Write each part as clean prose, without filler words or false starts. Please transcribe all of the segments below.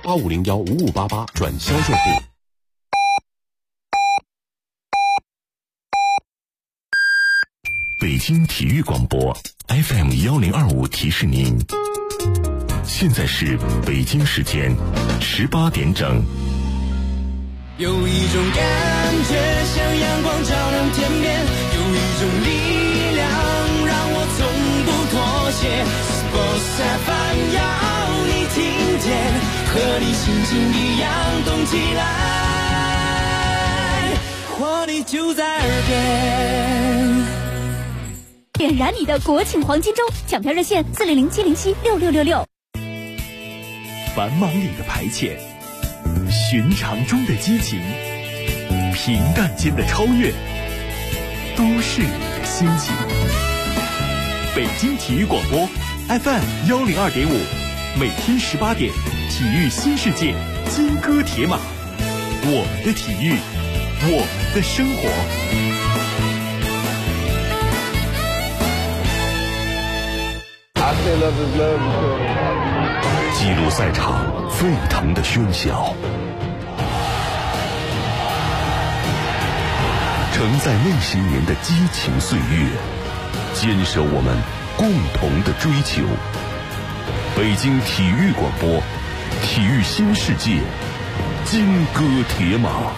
85015588转销售部。 北京体育广播 FM1025提示您，现在是北京时间18点整。 有一种感觉像阳光照亮天边，有一种力量让我从不妥协。Sports FM 要你听见，和你心情一样动起来，活力就在耳边。 点燃你的国庆黄金周，抢票热线400-707-6666。 繁忙里的排遣，寻常中的激情，平淡间的超越，都是你的心情。北京体育广播 FM102.5，每天18点，体育新世界，金戈铁马，我们的体育，我们的生活。 记录赛场沸腾的喧嚣，承载那些年的激情岁月，坚守我们共同的追求。北京体育广播，体育新世界，金戈铁马。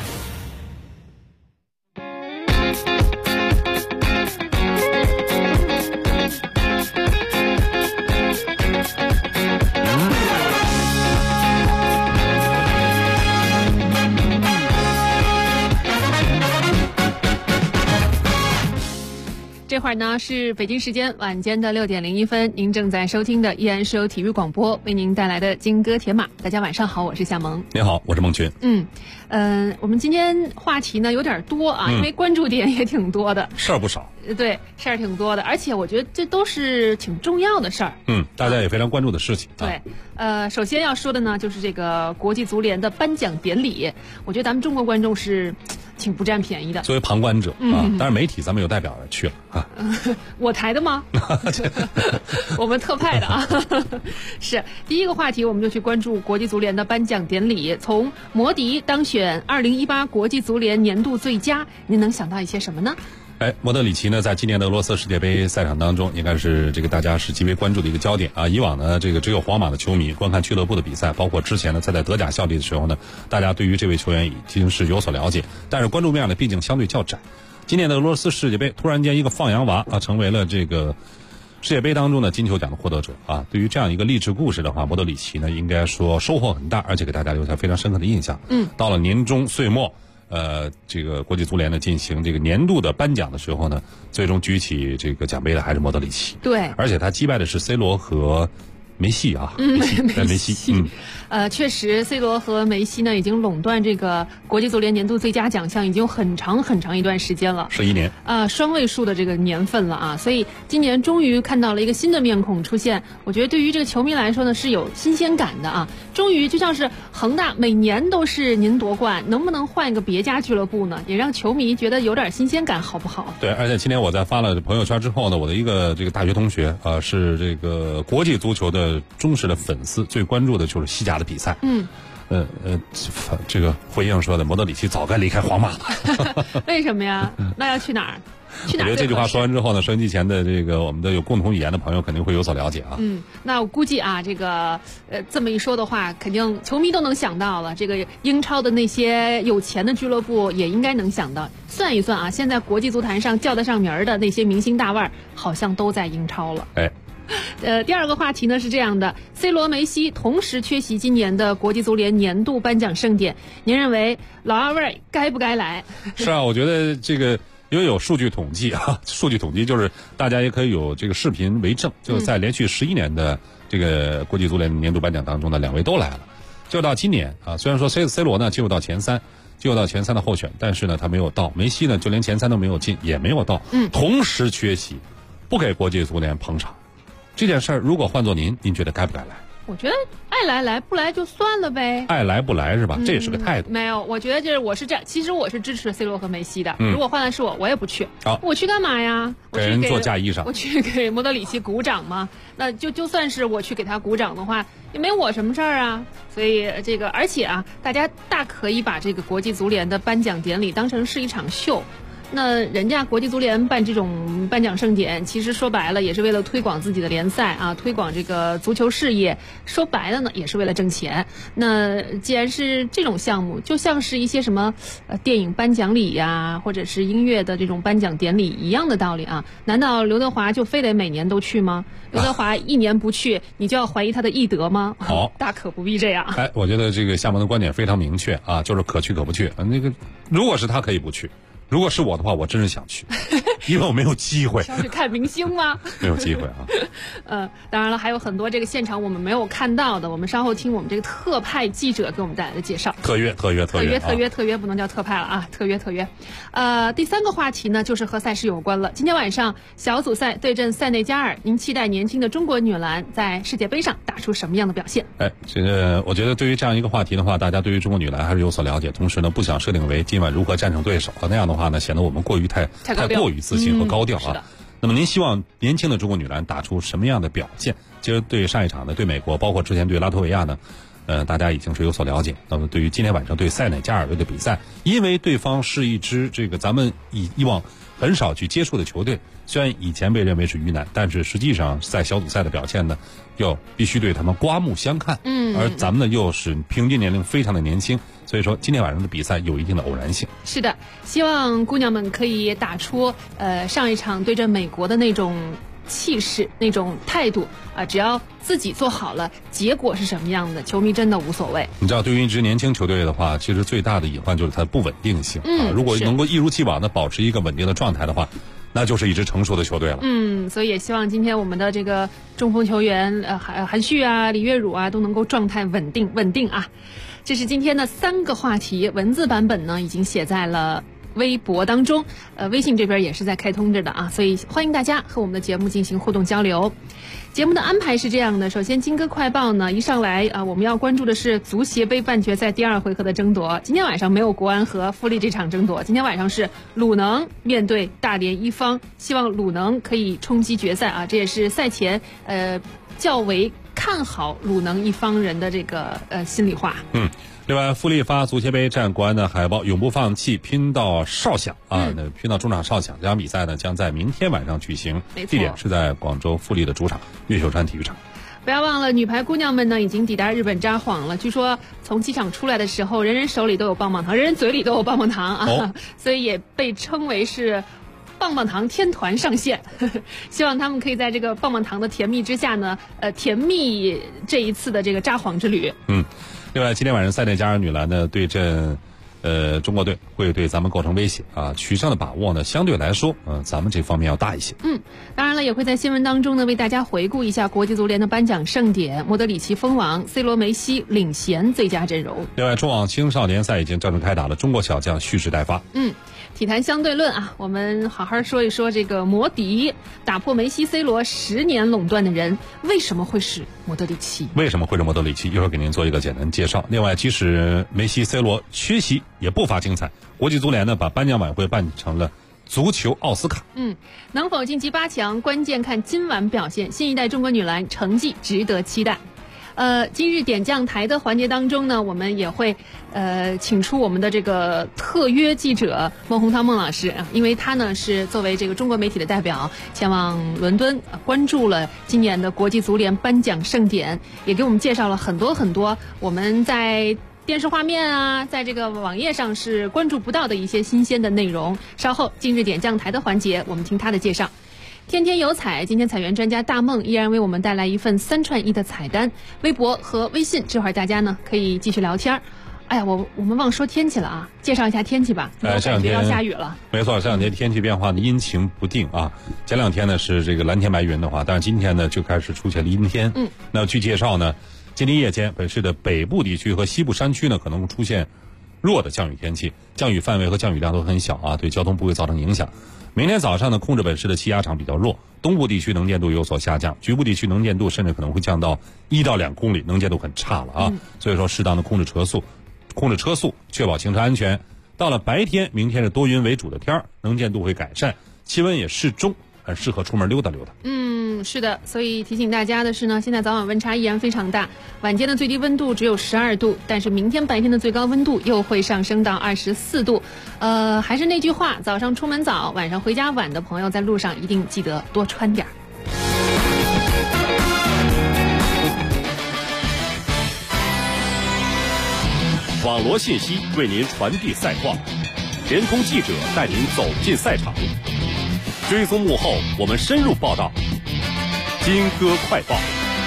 这会儿呢是北京时间晚间的6点01分，您正在收听的依然是由体育广播为您带来的金戈铁马。大家晚上好，我是夏萌。 你好，我是孟群。 我们今天话题呢有点多啊，因为关注点也挺多的， 事儿不少。 对，事儿挺多的，而且我觉得这都是挺重要的事儿。 大家也非常关注的事情。 对，首先要说的呢就是这个国际足联的颁奖典礼，我觉得咱们中国观众是挺不占便宜的。 作为旁观者当然媒体咱们有代表去了啊。 我台的吗？我们特派的啊。是第一个话题，我们就去关注国际足联的颁奖典礼。从摩迪当选2018国际足联年度最佳，您能想到一些什么呢？ 莫德里奇呢，在今年的俄罗斯世界杯赛场当中，应该是这个大家是极为关注的一个焦点啊。以往呢，这个只有皇马的球迷观看俱乐部的比赛，包括之前呢，在德甲效力的时候呢，大家对于这位球员已经是有所了解，但是关注面呢，毕竟相对较窄。今年的俄罗斯世界杯，突然间一个放羊娃成为了这个世界杯当中的金球奖的获得者啊。对于这样一个励志故事的话，莫德里奇呢，应该说收获很大，而且给大家留下非常深刻的印象。到了年终岁末。这个国际足联呢进行这个年度的颁奖的时候呢，最终举起这个奖杯的还是莫德里奇。 对， 而且他击败的是 C 罗和梅西啊。梅西。 确实 C 罗和梅西呢已经垄断这个国际足联年度最佳奖项已经有很长很长一段时间了 ，11年双位数的这个年份了啊，所以今年终于看到了一个新的面孔出现，我觉得对于这个球迷来说呢是有新鲜感的啊。终于就像是恒大每年都是您夺冠，能不能换一个别家俱乐部呢？也让球迷觉得有点新鲜感，好不好？ 对，而且今天我在发了朋友圈之后呢，我的一个这个大学同学是这个国际足球的忠实的粉丝，最关注的就是西甲的比赛。这个回应说的，莫德里奇早该离开皇马了。 为什么呀？那要去哪儿？去哪儿？ 我觉得这句话说完之后呢，收音机前的这个我们的有共同语言的朋友肯定会有所了解啊。 那我估计啊，这个这么一说的话，肯定球迷都能想到了。这个英超的那些有钱的俱乐部也应该能想到。算一算啊，现在国际足坛上叫得上名儿的那些明星大腕，好像都在英超了。第二个话题呢是这样的 ，C 罗、梅西同时缺席今年的国际足联年度颁奖盛典，您认为老二位该不该来？ 是啊，我觉得这个因为有数据统计啊，数据统计就是大家也可以有这个视频为证，就是在连续11年的这个国际足联年度颁奖当中呢，两位都来了。就到今年啊，虽然说 C 罗呢进入到前三的候选，但是呢他没有到，梅西呢就连前3都没有进，也没有到，同时缺席，不给国际足联捧场。这件事儿如果换做您觉得该不该来？ 我觉得爱来来，不来就算了呗。 爱来不来是吧？这也是个态度。 没有，我觉得我是这样。其实我是支持 C 罗和梅西的。如果换的是我也不去。我去干嘛呀？我去给人做嫁衣裳。 我去给莫德里奇鼓掌吗？那就算是我去给他鼓掌的话，也没我什么事儿啊。所以而且啊，大家大可以把这个国际足联的颁奖典礼当成是一场秀。那人家国际足联办这种颁奖盛典，其实说白了也是为了推广自己的联赛啊，推广这个足球事业。说白了呢，也是为了挣钱。那既然是这种项目，就像是一些什么电影颁奖礼呀，或者是音乐的这种颁奖典礼一样的道理啊。难道刘德华就非得每年都去吗？刘德华一年不去，你就要怀疑他的艺德吗？ 好， 大可不必这样。 我觉得这个夏萌的观点非常明确啊，就是可去可不去。如果是他可以不去。如果是我的话，我真是想去，因为我没有机会。 想去看明星吗？ 没有机会啊。当然了，还有很多这个现场我们没有看到的，我们稍后听我们这个特派记者给我们带来的介绍。 特约， 不能叫特派了啊，特约。第三个话题呢，就是和赛事有关了。今天晚上小组赛对阵塞内加尔，您期待年轻的中国女篮在世界杯上打出什么样的表现？ 我觉得对于这样一个话题的话，大家对于中国女篮还是有所了解，同时呢，不想设定为今晚如何战胜对手那样的话呢，显得我们过于太过于自信和高调啊。那么您希望年轻的中国女篮打出什么样的表现？其实对上一场呢，对美国，包括之前对拉脱维亚呢，大家已经是有所了解。那么对于今天晚上对塞内加尔队的比赛，因为对方是一支咱们以往很少去接触的球队，虽然以前被认为是鱼腩，但是实际上在小组赛的表现呢，必须对他们刮目相看。而咱们呢又是平均年龄非常的年轻。所以说今天晚上的比赛有一定的偶然性。 是的，希望姑娘们可以打出上一场对阵美国的那种气势、那种态度啊！只要自己做好了，结果是什么样的，球迷真的无所谓。 你知道，对于一支年轻球队的话，其实最大的隐患就是它的不稳定性啊。如果能够一如既往的保持一个稳定的状态的话，那就是一支成熟的球队了。 所以也希望今天我们的这个中锋球员韩旭啊、李月汝啊都能够状态稳定啊。这是今天的3个话题，文字版本呢已经写在了微博当中，微信这边也是在开通着的啊，所以欢迎大家和我们的节目进行互动交流。节目的安排是这样的，首先金歌快报呢一上来我们要关注的是足协杯半决赛第2回合的争夺。今天晚上没有国安和富力这场争夺，今天晚上是鲁能面对大连一方，希望鲁能可以冲击决赛啊，这也是赛前较为看好鲁能一方人的这个心里话。 另外，富力发足协杯战国安的海报，永不放弃，拼到哨响啊！拼到中场哨响。这场比赛呢，将在明天晚上举行，地点是在广州富力的主场越秀山体育场。 不要忘了，女排姑娘们呢已经抵达日本札幌了。据说从机场出来的时候，人人手里都有棒棒糖，人人嘴里都有棒棒糖啊，所以也被称为是棒棒糖天团上线。希望他们可以在这个棒棒糖的甜蜜之下呢，甜蜜这一次的这个札幌之旅。 另外，今天晚上塞内加尔女篮呢对阵中国队，会对咱们构成威胁啊。取胜的把握呢，相对来说，咱们这方面要大一些。 当然了，也会在新闻当中呢为大家回顾一下国际足联的颁奖盛典，莫德里奇封王 ，C 罗、梅西领衔最佳阵容。 另外，中网青少年赛已经正式开打了，中国小将蓄势待发。 体坛相对论啊，我们好好说一说这个摩迪打破梅西、C 罗10年垄断的人，为什么会是莫德里奇？ 为什么会是莫德里奇？一会儿给您做一个简单介绍。另外，即使梅西、C 罗缺席，也不乏精彩。国际足联呢，把颁奖晚会办成了足球奥斯卡。 能否晋级8强，关键看今晚表现。新一代中国女篮成绩值得期待。今日点将台的环节当中呢，我们也会请出我们的这个特约记者孟洪涛孟老师，因为他呢是作为这个中国媒体的代表前往伦敦，关注了今年的国际足联颁奖盛典，也给我们介绍了很多我们在电视画面啊，在这个网页上是关注不到的一些新鲜的内容。稍后今日点将台的环节，我们听他的介绍。天天有彩，今天彩员专家大梦依然为我们带来一份3串1的彩单，微博和微信，这会儿大家呢可以继续聊天。哎呀，我们忘说天气了啊，介绍一下天气吧。我感觉要下雨了。 没错，这两天天气变化呢阴晴不定啊。前2天呢是这个蓝天白云的话，但是今天呢就开始出现了阴天。那据介绍呢，今天夜间本市的北部地区和西部山区呢可能出现弱的降雨天气，降雨范围和降雨量都很小啊，对交通不会造成影响。明天早上呢，控制本市的气压场比较弱，东部地区能见度有所下降，局部地区能见度甚至可能会降到1到2公里，能见度很差了啊。所以说适当的控制车速，确保行车安全。到了白天，明天是多云为主的天儿，能见度会改善，气温也适中，很适合出门溜达溜达。 是的，所以提醒大家的是呢，现在早晚温差依然非常大，晚间的最低温度只有12度，但是明天白天的最高温度又会上升到24度。还是那句话，早上出门早，晚上回家晚的朋友，在路上一定记得多穿点儿。 网罗信息为您传递赛况，联通记者带您走进赛场，追踪幕后，我们深入报道。金歌快报。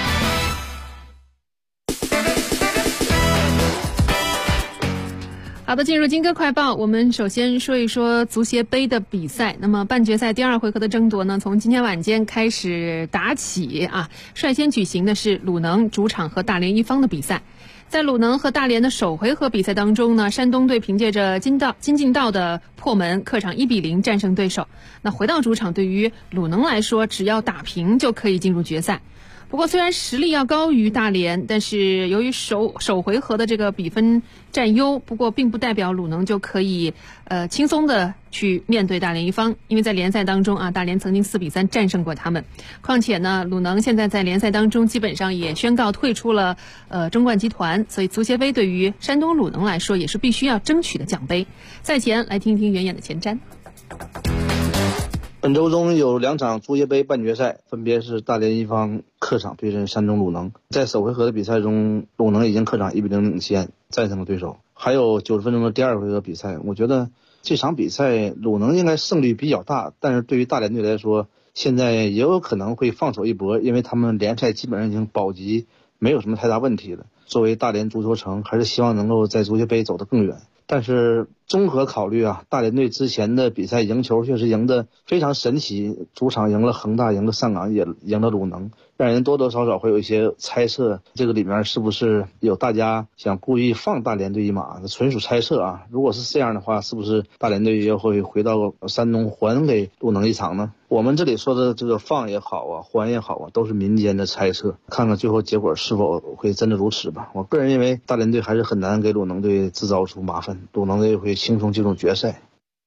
好的，进入金歌快报，我们首先说一说足协杯的比赛。那么半决赛第2回合的争夺呢，从今天晚间开始打起啊。率先举行的是鲁能主场和大连一方的比赛。在鲁能和大连的首回合比赛当中呢，山东队凭借着金敬道的破门，客场1-0战胜对手。那回到主场，对于鲁能来说，只要打平就可以进入决赛。不过虽然实力要高于大连，但是由于首回合的这个比分占优，不过并不代表鲁能就可以轻松的去面对大连一方，因为在联赛当中啊，大连曾经4-3战胜过他们。况且呢，鲁能现在在联赛当中基本上也宣告退出了中冠集团，所以足协杯对于山东鲁能来说也是必须要争取的奖杯。赛前来听一听原演的前瞻。 本周中有2场足协杯半决赛，分别是大连一方客场对阵山东鲁能。在首回合的比赛中，鲁能已经客场1-0领先，战胜了对手。还有90分钟的第2回合比赛，我觉得这场比赛鲁能应该胜率比较大，但是对于大连队来说，现在也有可能会放手一搏，因为他们联赛基本上已经保级，没有什么太大问题了。作为大连足球城，还是希望能够在足协杯走得更远。但是综合考虑啊，大连队之前的比赛赢球确实赢得非常神奇，主场赢了恒大，赢了上港，也赢了鲁能，让人多多少少会有一些猜测，这个里面是不是有大家想故意放大连队一马，纯属猜测啊。如果是这样的话，是不是大连队又会回到山东还给鲁能一场呢？我们这里说的这个放也好啊，还也好啊，都是民间的猜测，看看最后结果是否会真的如此吧。我个人认为大连队还是很难给鲁能队制造出麻烦，鲁能队会轻松进入决赛。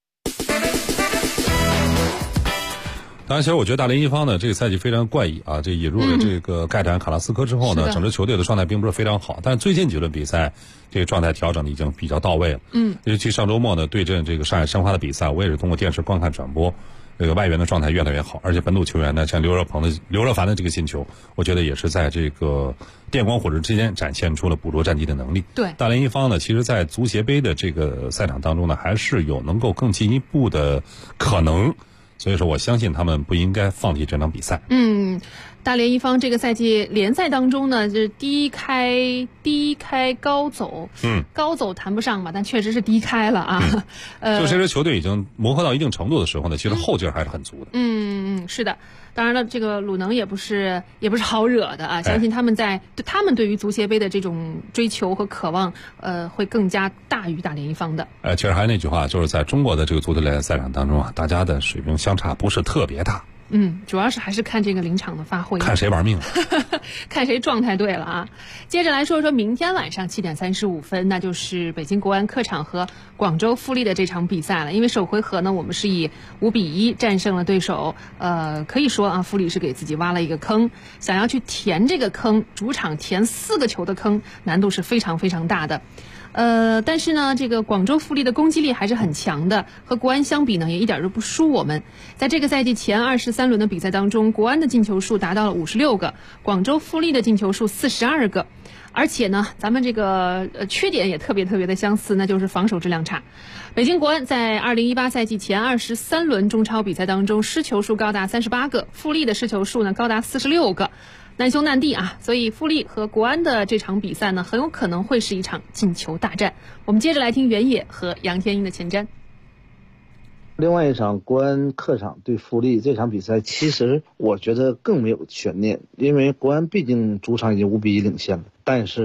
当然，其实我觉得大连一方呢，这个赛季非常怪异啊。这引入了这个盖坦卡拉斯科之后呢，整支球队的状态并不是非常好。但是最近几轮比赛，这个状态调整的已经比较到位了。尤其上周末呢，对阵这个上海申花的比赛，我也是通过电视观看转播，这个外援的状态越来越好，而且本土球员呢，像刘热凡的这个进球，我觉得也是在这个电光火石之间展现出了捕捉战机的能力。 对， 大连一方呢，其实在足协杯的这个赛场当中呢，还是有能够更进一步的可能。所以说我相信他们不应该放弃这场比赛。 大连一方这个赛季联赛当中呢，就是低开高走，高走谈不上吧，但确实是低开了啊。 就这支球队已经磨合到一定程度的时候呢，其实后劲还是很足的。 是的。当然了，这个鲁能也不是好惹的啊！相信他们对于足协杯的这种追求和渴望，会更加大于大连一方的。 其实还是那句话，就是在中国的这个足球联赛场当中啊，大家的水平相差不是特别大。 主要是还是看这个临场的发挥， 看谁玩命看谁状态对了啊。接着来说说明天晚上7点35分，那就是北京国安客场和广州富力的这场比赛了。因为首回合呢，我们是以5-1战胜了对手，可以说啊，富力是给自己挖了一个坑，想要去填这个坑，主场填4个球的坑，难度是非常非常大的。但是呢，这个广州富力的攻击力还是很强的，和国安相比呢，也一点都不输我们。在这个赛季前23轮的比赛当中，国安的进球数达到了56个，广州富力的进球数42个。而且呢，咱们这个缺点也特别的相似，那就是防守质量差。北京国安在2018赛季前23轮中超比赛当中，失球数高达38个，富力的失球数呢高达46个。难兄难弟啊，所以富力和国安的这场比赛呢，很有可能会是一场进球大战。我们接着来听原野和杨天英的前瞻。 另外一场国安客场对富力，这场比赛其实我觉得更没有悬念，因为国安毕竟主场已经5-1领先了，但是啊，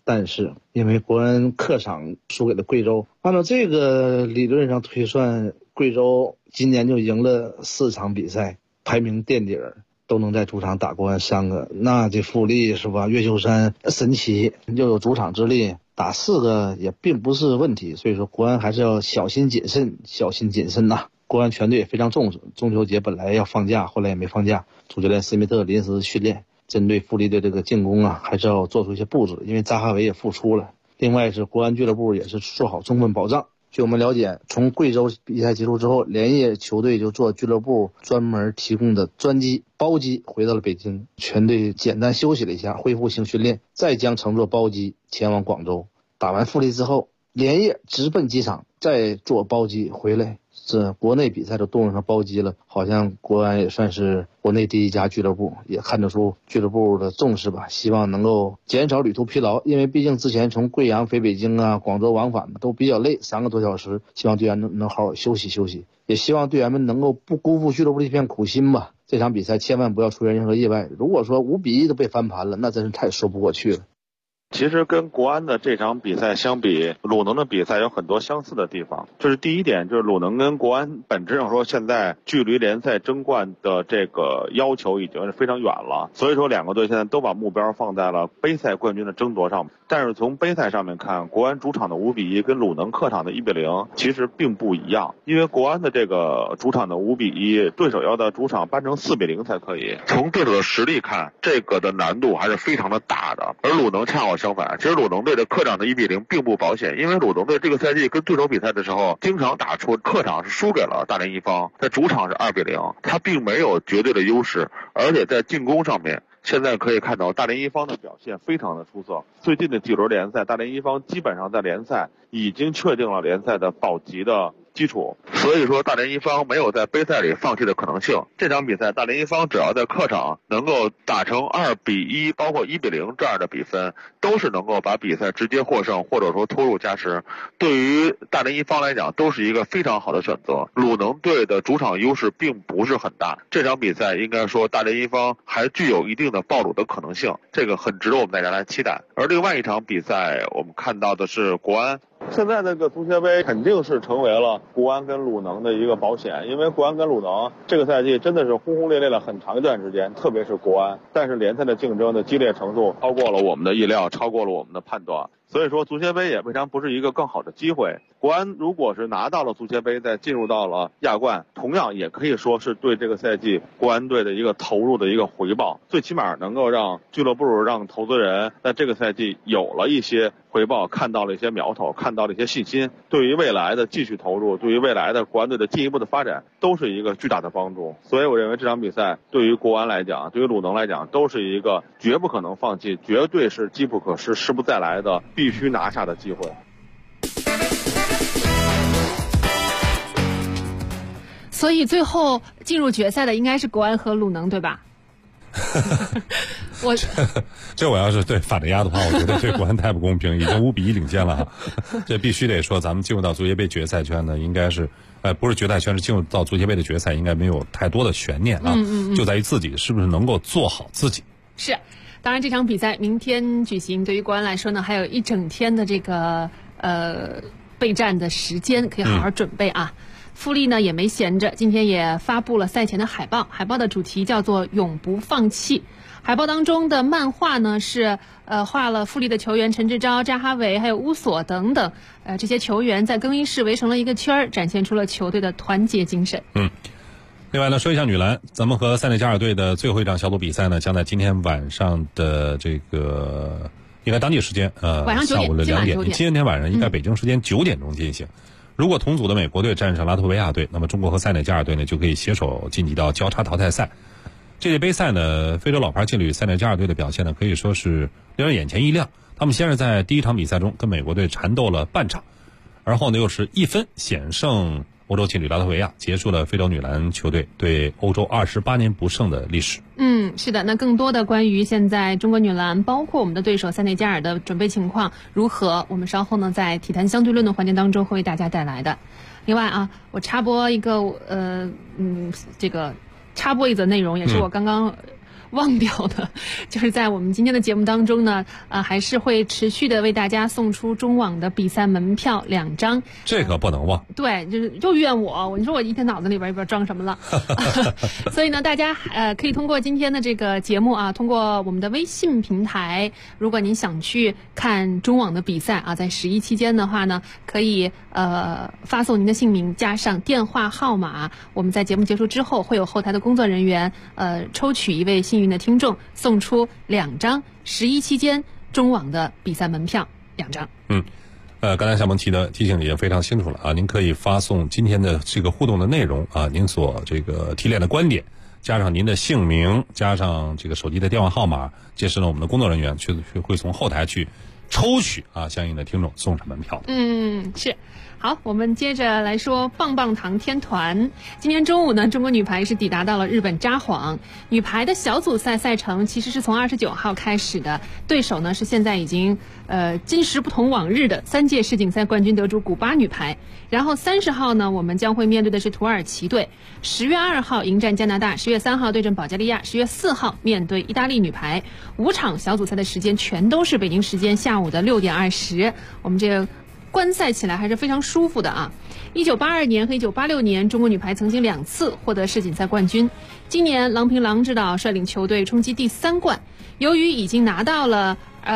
但是因为国安客场输给了贵州，按照这个理论上推算，贵州今年就赢了4场比赛，排名垫底儿，都能在主场打国安3个，那这富力是吧？越秀山、神奇又有主场之力，打4个也并不是问题。所以说国安还是要小心谨慎，小心谨慎呐。国安全队也非常重视，中秋节本来要放假，后来也没放假，主教练斯密特临时训练，针对富力的这个进攻啊，还是要做出一些布置，因为扎哈维也复出了。另外是国安俱乐部也是做好充分保障。据我们了解，从贵州比赛结束之后，连夜球队就坐俱乐部专门提供的专机包机回到了北京，全队简单休息了一下，恢复性训练，再将乘坐包机前往广州。打完富力之后，连夜直奔机场，再坐包机回来。这国内比赛都动上包机了，好像国安也算是国内第一家俱乐部，也看得出俱乐部的重视吧，希望能够减少旅途疲劳，因为毕竟之前从贵阳飞北京啊、广州往返都比较累，3个多小时，希望队员能好好休息休息，也希望队员们能够不辜负俱乐部的一片苦心吧。这场比赛千万不要出现任何意外，如果说5-1都被翻盘了，那真是太说不过去了。 其实跟国安的这场比赛相比，鲁能的比赛有很多相似的地方。这是第一点，就是鲁能跟国安本质上说，现在距离联赛争冠的这个要求已经是非常远了。所以说两个队现在都把目标放在了杯赛冠军的争夺上。但是从杯赛上面看，国安主场的5-1跟鲁能客场的1-0其实并不一样，因为国安的这个主场的5-1，对手要在主场扳成4-0才可以。从对手的实力看，这个的难度还是非常的大的。而鲁能恰好相反，其实鲁能队的客场的1-0并不保险，因为鲁能队这个赛季跟对手比赛的时候，经常打出客场是输给了大连一方，在主场是2-0，他并没有绝对的优势，而且在进攻上面，现在可以看到大连一方的表现非常的出色。最近的几轮联赛，大连一方基本上在联赛已经确定了联赛的保级的基础，所以说大连一方没有在杯赛里放弃的可能性。这场比赛大连一方只要在客场能够打成2-1，包括1-0这样的比分，都是能够把比赛直接获胜，或者说拖入加时。对于大连一方来讲，都是一个非常好的选择。鲁能队的主场优势并不是很大，这场比赛应该说大连一方还具有一定的爆冷的可能性，这个很值得我们大家来期待。而另外一场比赛，我们看到的是国安。现在这个足协杯肯定是成为了国安跟鲁能的一个保险，因为国安跟鲁能这个赛季真的是轰轰烈烈了很长一段时间，特别是国安，但是联赛的竞争的激烈程度超过了我们的意料，超过了我们的判断。所以说足协杯也未尝不是一个更好的机会。国安如果是拿到了足协杯，再进入到了亚冠，同样也可以说是对这个赛季国安队的一个投入的一个回报，最起码能够让俱乐部、让投资人在这个赛季有了一些回报，看到了一些苗头，看到了一些信心，对于未来的继续投入，对于未来的国安队的进一步的发展，都是一个巨大的帮助。所以我认为这场比赛对于国安来讲，对于鲁能来讲，都是一个绝不可能放弃，绝对是机不可失、失不再来的必须拿下的机会。 所以最后进入决赛的应该是国安和鲁能，对吧？ 这我要是对反着压的话，我觉得对国安太不公平，已经5-1领先了哈。这必须得说，咱们进入到足协杯决赛圈呢，应该是不是决赛圈，是进入到足协杯的决赛，应该没有太多的悬念啊，就在于自己是不是能够做好自己。 是，当然这场比赛明天举行，对于国安来说呢，还有一整天的这个备战的时间，可以好好准备啊。富力呢也没闲着，今天也发布了赛前的海报，海报的主题叫做永不放弃。海报当中的漫画呢是画了富力的球员陈志钊、扎哈维还有乌索等等，这些球员在更衣室围成了一个圈儿，展现出了球队的团结精神。 另外呢，说一下女篮，咱们和塞内加尔队的最后一场小组比赛呢，将在今天晚上的这个应该当地时间晚上下午的2点，今天晚上应该北京时间9点钟进行。如果同组的美国队战胜拉脱维亚队，那么中国和塞内加尔队呢就可以携手晋级到交叉淘汰赛。这届杯赛呢，非洲老牌劲旅塞内加尔队的表现呢可以说是令人眼前一亮。他们先是在第一场比赛中跟美国队缠斗了半场，而后呢又是1分险胜欧洲劲旅拉脱维亚，结束了非洲女篮球队对欧洲28年不胜的历史。 是的，那更多的关于现在中国女篮，包括我们的对手塞内加尔的准备情况如何，我们稍后呢在体坛相对论的环节当中会为大家带来的。另外啊，我插播一个这个插播一则内容，也是我刚刚忘掉的，就是在我们今天的节目当中呢，还是会持续的为大家送出中网的比赛门票2张。 这个不能忘。 对，就怨我，你说我一天脑子里边也不知道装什么了。所以呢，大家可以通过今天的这个节目啊，通过我们的微信平台，如果您想去看中网的比赛啊，在11期间的话呢，可以发送您的姓名加上电话号码，我们在节目结束之后会有后台的工作人员抽取一位幸运的听众，送出2张11期间中网的比赛门票2张。 刚才小萌提醒也非常清楚了啊，您可以发送今天的这个互动的内容啊，您所这个提炼的观点，加上您的姓名，加上这个手机的电话号码，届时呢，我们的工作人员会从后台去抽取啊相应的听众送上门票。 是。好，我们接着来说棒棒糖天团。今天中午呢，中国女排是抵达到了日本札幌。女排的小组赛赛程其实是从29号开始的，对手呢是现在已经今时不同往日的3届世锦赛冠军得主古巴女排。然后30号呢，我们将会面对的是土耳其队。10月2号迎战加拿大，10月3号对阵保加利亚，10月4号面对意大利女排。5场小组赛的时间全都是北京时间下午的6点20。我们这个观赛起来还是非常舒服的啊！1982年和1986年，中国女排曾经2次获得世锦赛冠军。今年郎平郎指导率领球队冲击第3冠。由于已经拿到了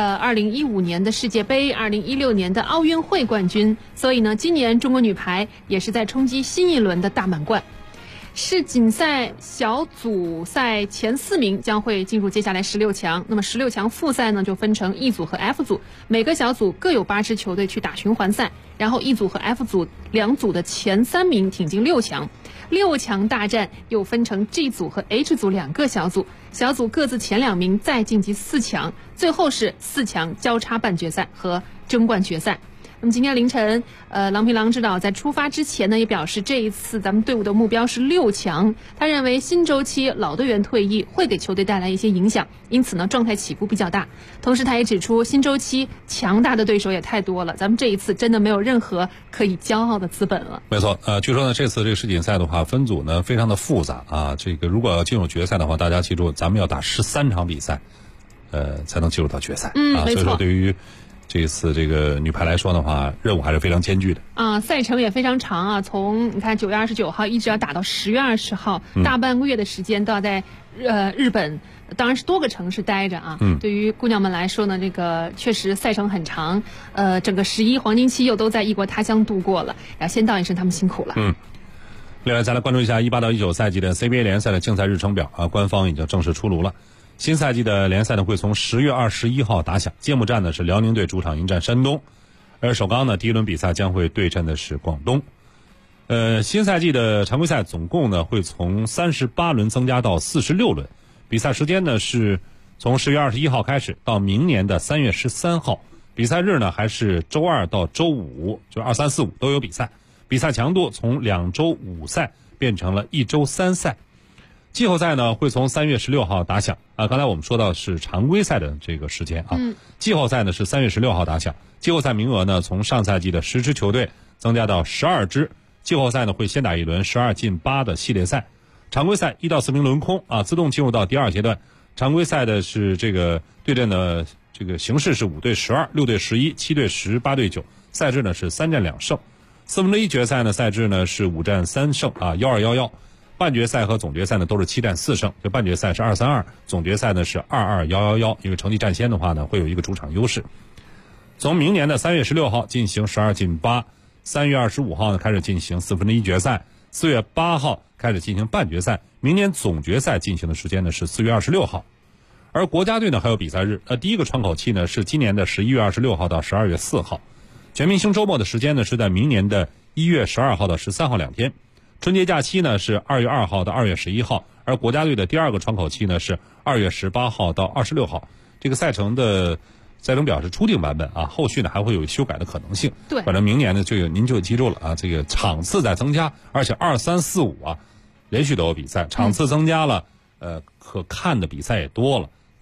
2015年的世界杯、2016年的奥运会冠军，所以呢，今年中国女排也是在冲击新一轮的大满贯。世锦赛小组赛前4名将会进入接下来16强。那么16强复赛呢，就分成 E 组和 F 组，每个小组各有8支球队去打循环赛，然后 E 组和 F 组2组的前3名挺进6强。6强大战又分成 G 组和 H 组2个小组，小组各自前2名再晋级4强，最后是4强交叉半决赛和争冠决赛。那么今天凌晨，郎平郎指导在出发之前呢，也表示这一次咱们队伍的目标是6强。他认为新周期老队员退役会给球队带来一些影响，因此呢状态起伏比较大。同时他也指出，新周期强大的对手也太多了，咱们这一次真的没有任何可以骄傲的资本了。 没错，据说呢这次这个世锦赛的话，分组呢非常的复杂啊。这个如果要进入决赛的话，大家记住，咱们要打13场比赛，才能进入到决赛。 没错。 所以说对于这一次这个女排来说的话，任务还是非常艰巨的赛程也非常长啊，从你看9月29号一直要打到10月20号，大半个月的时间都要在日本，当然是多个城市待着啊。对于姑娘们来说呢，这个确实赛程很长，整个11黄金期又都在异国他乡度过了，然后先道一声他们辛苦了。 另外再来关注一下18到19赛季的 CBA 联赛的竞赛日程表啊，官方已经正式出炉了。新赛季的联赛呢会从10月21号打响，揭幕战呢是辽宁队主场迎战山东，而首钢呢第一轮比赛将会对阵的是广东。新赛季的常规赛总共呢会从38轮增加到46轮，比赛时间呢是从10月21号开始到明年的3月13号，比赛日呢还是周2到周5，就是2、3、4、5都有比赛，比赛强度从2周5赛变成了1周3赛。季后赛呢会从3月16号打响啊，刚才我们说到是常规赛的这个时间啊，季后赛呢是3月16号打响，季后赛名额呢从上赛季的10支球队增加到12支，季后赛呢会先打一轮12进8的系列赛，常规赛1到4名轮空啊，自动进入到第2阶段。常规赛的是这个对阵的这个形式是5对12、6对11、7对10、8对9，赛制呢是3战2胜。1/4决赛呢赛制呢是5战3胜啊，12-11。半决赛和总决赛呢都是7战4胜，就半决赛是2-3-2，总决赛呢是2-2-1-1-1，因为成绩占先的话呢会有一个主场优势。从明年的3月16号进行12进8， 3月25号呢开始进行1/4决赛，4月8号开始进行半决赛，明年总决赛进行的时间呢是4月26号。而国家队呢还有比赛日，第一个窗口期呢是今年的11月26号到12月4号，全明星周末的时间呢是在明年的1月12号到13号2天。春节假期呢是2月2号到2月11号，而国家队的第二个窗口期呢是2月18号到26号。这个赛程表是初定版本啊，后续呢还会有修改的可能性。 对， 反正明年呢您就记住了啊，这个场次在增加，而且2、3、4、5啊连续都有比赛，场次增加了，可看的比赛也多了。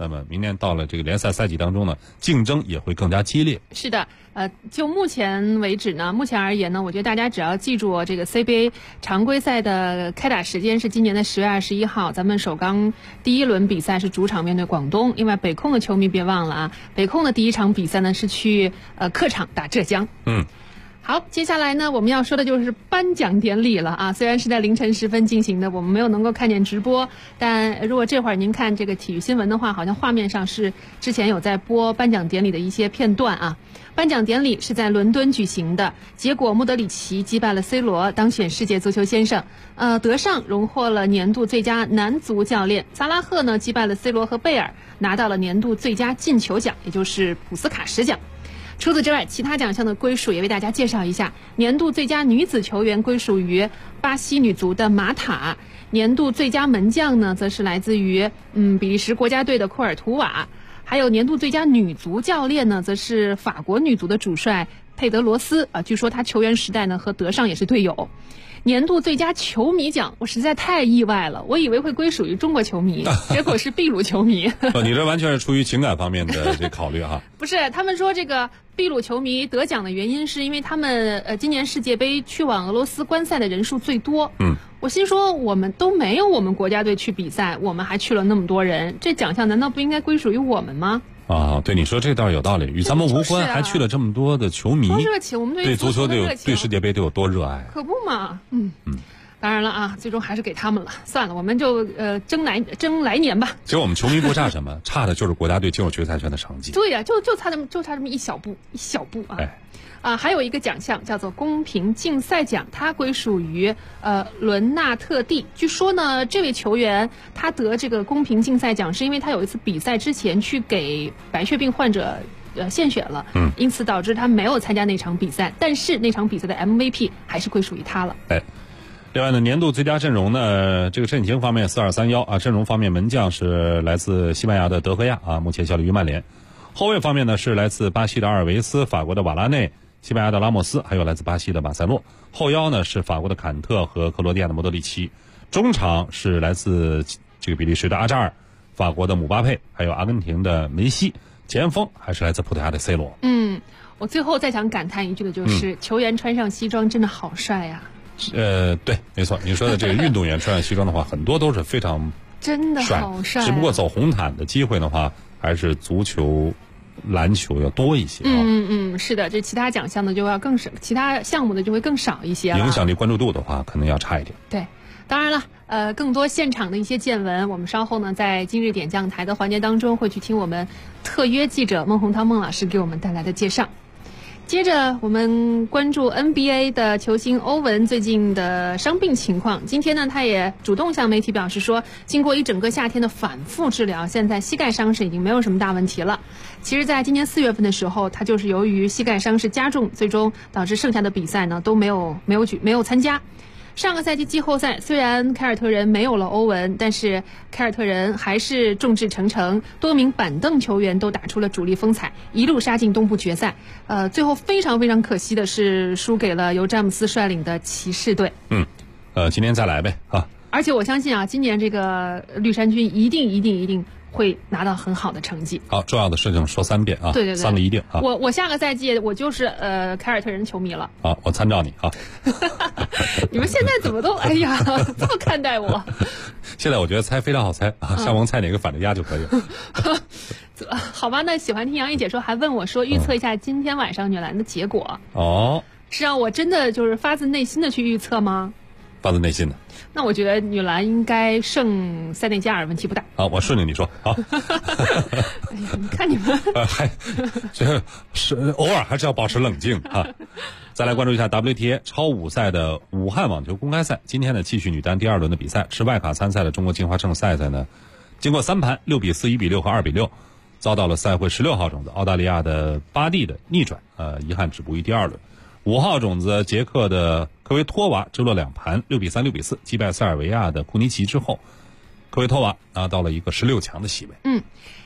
那么明年到了这个联赛赛季当中呢，竞争也会更加激烈。 是的，就目前为止呢，目前而言呢，我觉得大家只要记住这个 CBA 常规赛的开打时间是今年的10月21号，咱们首钢第一轮比赛是主场面对广东。另外，北控的球迷别忘了啊，北控的第一场比赛呢是去客场打浙江。好，接下来呢，我们要说的就是颁奖典礼了啊。虽然是在凌晨时分进行的，我们没有能够看见直播，但如果这会儿您看这个体育新闻的话，好像画面上是之前有在播颁奖典礼的一些片段啊。颁奖典礼是在伦敦举行的，结果莫德里奇击败了 C 罗，当选世界足球先生。德尚荣获了年度最佳男足教练，萨拉赫呢击败了 C 罗和贝尔，拿到了年度最佳进球奖，也就是普斯卡什奖。除此之外，其他奖项的归属也为大家介绍一下。年度最佳女子球员归属于巴西女足的马塔，年度最佳门将呢，则是来自于比利时国家队的库尔图瓦，还有年度最佳女足教练呢，则是法国女足的主帅佩德罗斯啊，据说他球员时代呢和德尚也是队友。年度最佳球迷奖，我实在太意外了，我以为会归属于中国球迷，结果是秘鲁球迷。 你这完全是出于情感方面的这考虑哈。 不是，他们说这个秘鲁球迷得奖的原因是因为他们今年世界杯去往俄罗斯观赛的人数最多。我心说我们都没有我们国家队去比赛，我们还去了那么多人，这奖项难道不应该归属于我们吗？ 对，你说这倒是有道理，与咱们无关，还去了这么多的球迷， 多热情，我们对足球对世界杯都有多热爱， 可不嘛。当然了啊，最终还是给他们了，算了，我们就争来年吧。 其实我们球迷不差什么，差的就是国家队进入决赛圈的成绩。 对呀，就差这么一小步啊。还有一个奖项叫做公平竞赛奖，它归属于伦纳特蒂。据说呢，这位球员他得这个公平竞赛奖，是因为他有一次比赛之前去给白血病患者献血了，因此导致他没有参加那场比赛，但是那场比赛的 MVP 还是归属于他了。 另外呢，年度最佳阵容呢，这个阵型方面4231啊，阵容方面门将是来自西班牙的德赫亚啊，目前效力于曼联。后卫方面呢是来自巴西的阿尔维斯、法国的瓦拉内、西班牙的拉莫斯，还有来自巴西的马塞洛。后腰呢是法国的坎特和克罗地亚的莫德里奇。中场是来自这个比利时的阿扎尔、法国的姆巴佩，还有阿根廷的梅西。前锋还是来自葡萄牙的 C 罗。 我最后再想感叹一句的就是，球员穿上西装真的好帅呀。 对，没错，你说的这个运动员穿上西装的话，很多都是非常真的好帅， 只不过走红毯的机会的话，还是足球、篮球要多一些。 是的，这其他奖项呢就要更少，其他项目的就会更少一些了。 影响力、关注度的话，可能要差一点。 对，当然了，更多现场的一些见闻，我们稍后呢在今日点将台的环节当中会去听我们特约记者孟洪涛孟老师给我们带来的介绍。接着我们关注 NBA 的球星欧文最近的伤病情况。今天呢，他也主动向媒体表示说，经过一整个夏天的反复治疗，现在膝盖伤势已经没有什么大问题了。其实在今年4月份的时候，他就是由于膝盖伤势加重，最终导致剩下的比赛呢都没有参加。上个赛季季后赛，虽然凯尔特人没有了欧文，但是凯尔特人还是众志成城，多名板凳球员都打出了主力风采，一路杀进东部决赛。最后非常非常可惜的是，输给了由詹姆斯率领的骑士队。 今年再来呗啊！ 而且我相信啊，今年这个绿衫军一定会拿到很好的成绩。 好，重要的事情说3遍啊！ 对 3个一定啊！ 我下个赛季我就是凯尔特人球迷了。 我参照你啊！ 你们现在怎么都这么看待我？ 现在我觉得猜非常好猜啊，上王猜哪个反着压就可以了。 好吧，那喜欢听杨毅解说还问我说预测一下今天晚上女篮的结果。是让我真的就是发自内心的去预测吗？ 发自内心的。 那我觉得女篮应该胜塞内加尔，问题不大。 好，我顺着你说。好。 哎呀，你看你们。 这是偶尔还是要保持冷静啊。再来关注一下 WTA 超5赛的武汉网球公开赛，今天呢继续女单第2轮的比赛，持外卡参赛的中国金华正赛呢，经过3盘6比4、1比6和2比6，遭到了赛会16号种子澳大利亚的巴蒂的逆转，遗憾止步于第2轮。5号种子捷克的科维托娃直落2盘6比3、6比4击败塞尔维亚的库尼奇之后，科维托娃拿到了一个16强的席位。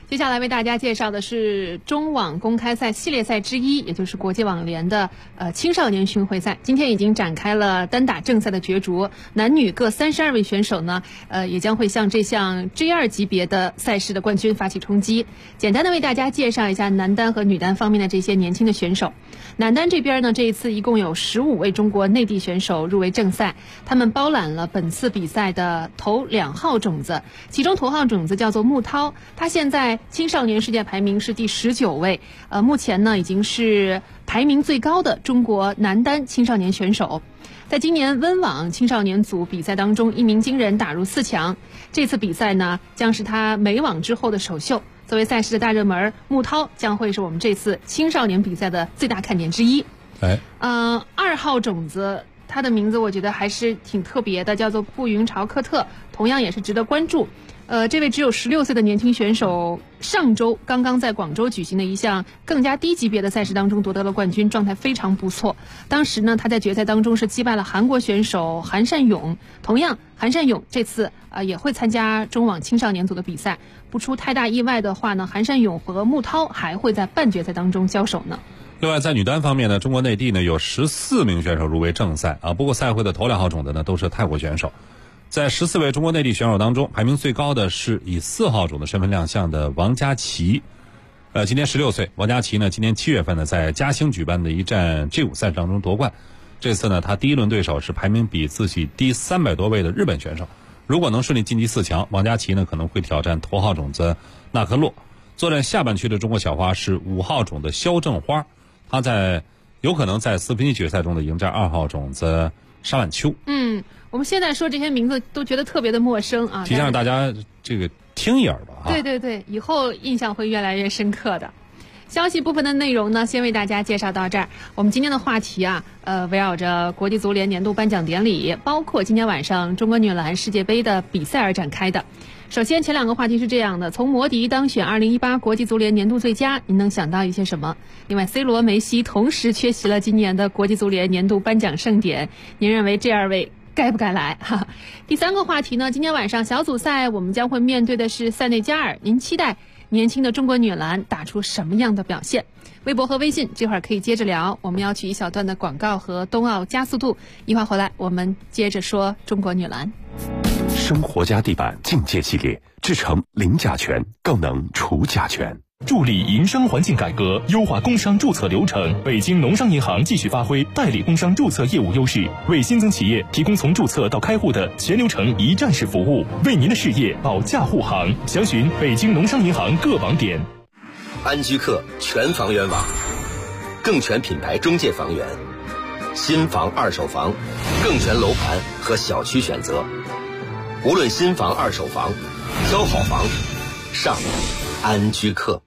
接下来为大家介绍的是中网公开赛系列赛之一，也就是国际网联的青少年巡回赛。今天已经展开了单打正赛的角逐，男女各32位选手呢，也将会向这项 G2 级别的赛事的冠军发起冲击。简单的为大家介绍一下男单和女单方面的这些年轻的选手。男单这边呢，这一次一共有15位中国内地选手入围正赛，他们包揽了本次比赛的头2号种子，其中头号种子叫做穆涛，他现在青少年世界排名是第19位，目前呢已经是排名最高的中国男单青少年选手。在今年温网青少年组比赛当中，一鸣惊人打入4强。这次比赛呢，将是他美网之后的首秀。作为赛事的大热门，穆涛将会是我们这次青少年比赛的最大看点之一。2号种子，他的名字我觉得还是挺特别的，叫做布云朝科特，同样也是值得关注。这位只有16岁的年轻选手，上周刚刚在广州举行的一项更加低级别的赛事当中夺得了冠军，状态非常不错。当时呢，他在决赛当中是击败了韩国选手韩善勇。同样，韩善勇这次也会参加中网青少年组的比赛。不出太大意外的话呢，韩善勇和穆涛还会在半决赛当中交手呢。 另外，在女单方面呢，中国内地呢有14名选手入围正赛啊。不过赛会的头2号种子呢都是泰国选手。在14位中国内地选手当中，排名最高的是以4号种的身份亮相的王佳琪。今年16岁，王佳琪呢今年7月份呢在嘉兴举办的一站 G5 赛事当中夺冠。这次呢，他第一轮对手是排名比自己低300多位的日本选手。如果能顺利晋级4强，王佳琪呢可能会挑战头号种子纳克洛。作战下半区的中国小花是5号种的肖正花，他有可能在4分之一决赛中的迎战2号种子沙婉秋。 我们现在说这些名字都觉得特别的陌生啊， 提前让大家这个听一耳吧。 对，以后印象会越来越深刻的。消息部分的内容呢，先为大家介绍到这儿。我们今天的话题啊，围绕着国际足联年度颁奖典礼，包括今天晚上中国女篮世界杯的比赛而展开的。首先，前2个话题是这样的：从摩迪当选2018国际足联年度最佳，您能想到一些什么？另外 ，C 罗、梅西同时缺席了今年的国际足联年度颁奖盛典，您认为这2位该不该来？第3个话题呢，今天晚上小组赛我们将会面对的是塞内加尔，您期待年轻的中国女篮打出什么样的表现？微博和微信这会儿可以接着聊，我们要取一小段的广告和冬奥加速度，一会儿回来我们接着说中国女篮。 生活家地板境界系列，制成零甲醛，更能除甲醛。 助力营商环境改革，优化工商注册流程。北京农商银行继续发挥代理工商注册业务优势，为新增企业提供从注册到开户的全流程一站式服务，为您的事业保驾护航。详询北京农商银行各网点。 安居客全房源网，更全品牌中介房源，新房、二手房，更全楼盘和小区选择。无论新房、二手房，挑好房，上安居客。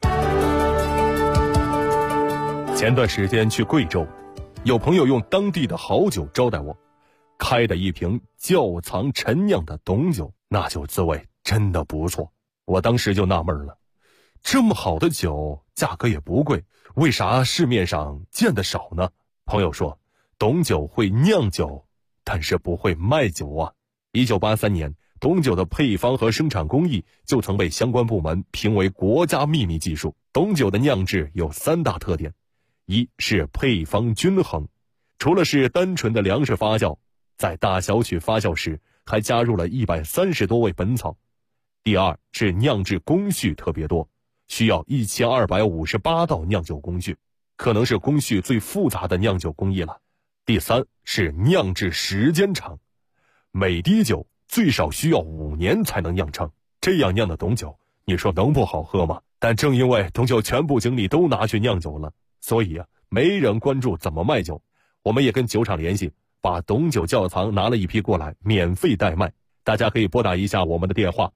前段时间去贵州，有朋友用当地的好酒招待我，开的一瓶窖藏陈酿的董酒，那酒滋味真的不错。我当时就纳闷了，这么好的酒，价格也不贵，为啥市面上见得少呢？朋友说，董酒会酿酒，但是不会卖酒啊。1983年，董酒的配方和生产工艺就曾被相关部门评为国家秘密技术。董酒的酿制有3大特点：一是配方均衡，除了是单纯的粮食发酵，在大小曲发酵时还加入了130多味本草；第二是酿制工序特别多，需要1258道酿酒工序，可能是工序最复杂的酿酒工艺了；第三是酿制时间长，每滴酒最少需要5年才能酿成。这样酿的董酒，你说能不好喝吗？但正因为董酒全部精力都拿去酿酒了，所以没人关注怎么卖酒。我们也跟酒厂联系，把董酒窖藏拿了一批过来，免费代卖。大家可以拨打一下我们的电话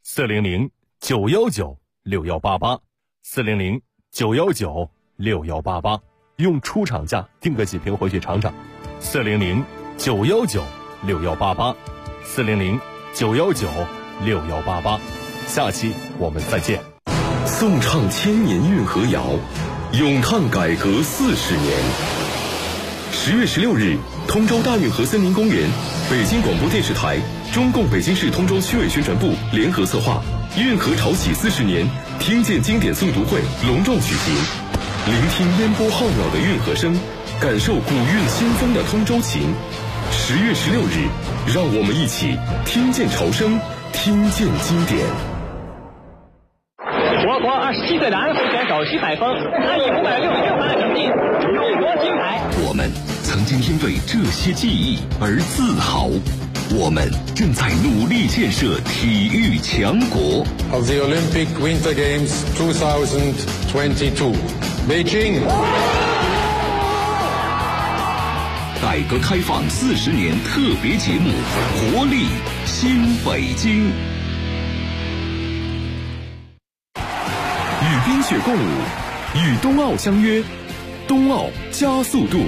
：400-919-6188 400-919-6188，用出厂价订个几瓶回去尝尝。400-919-6188 400-919-6188。下期我们再见。 颂唱千年运河谣，咏叹改革40年。10月16日，通州大运河森林公园，北京广播电视台、中共北京市通州区委宣传部联合策划， 运河潮起40年，听见经典诵读会隆重举行，聆听烟波浩渺的运河声，感受古韵新风的通州情。10月16日，让我们一起听见潮声，听见经典。 我国27岁的安徽选手徐百峰，他以566分的成绩荣夺金牌。 我们曾经因为这些记忆而自豪，我们正在努力建设体育强国。 Of the Olympic Winter Games 2022, Beijing。 改革开放40年特别节目，活力新北京。与冰雪共舞，与冬奥相约，冬奥加速度。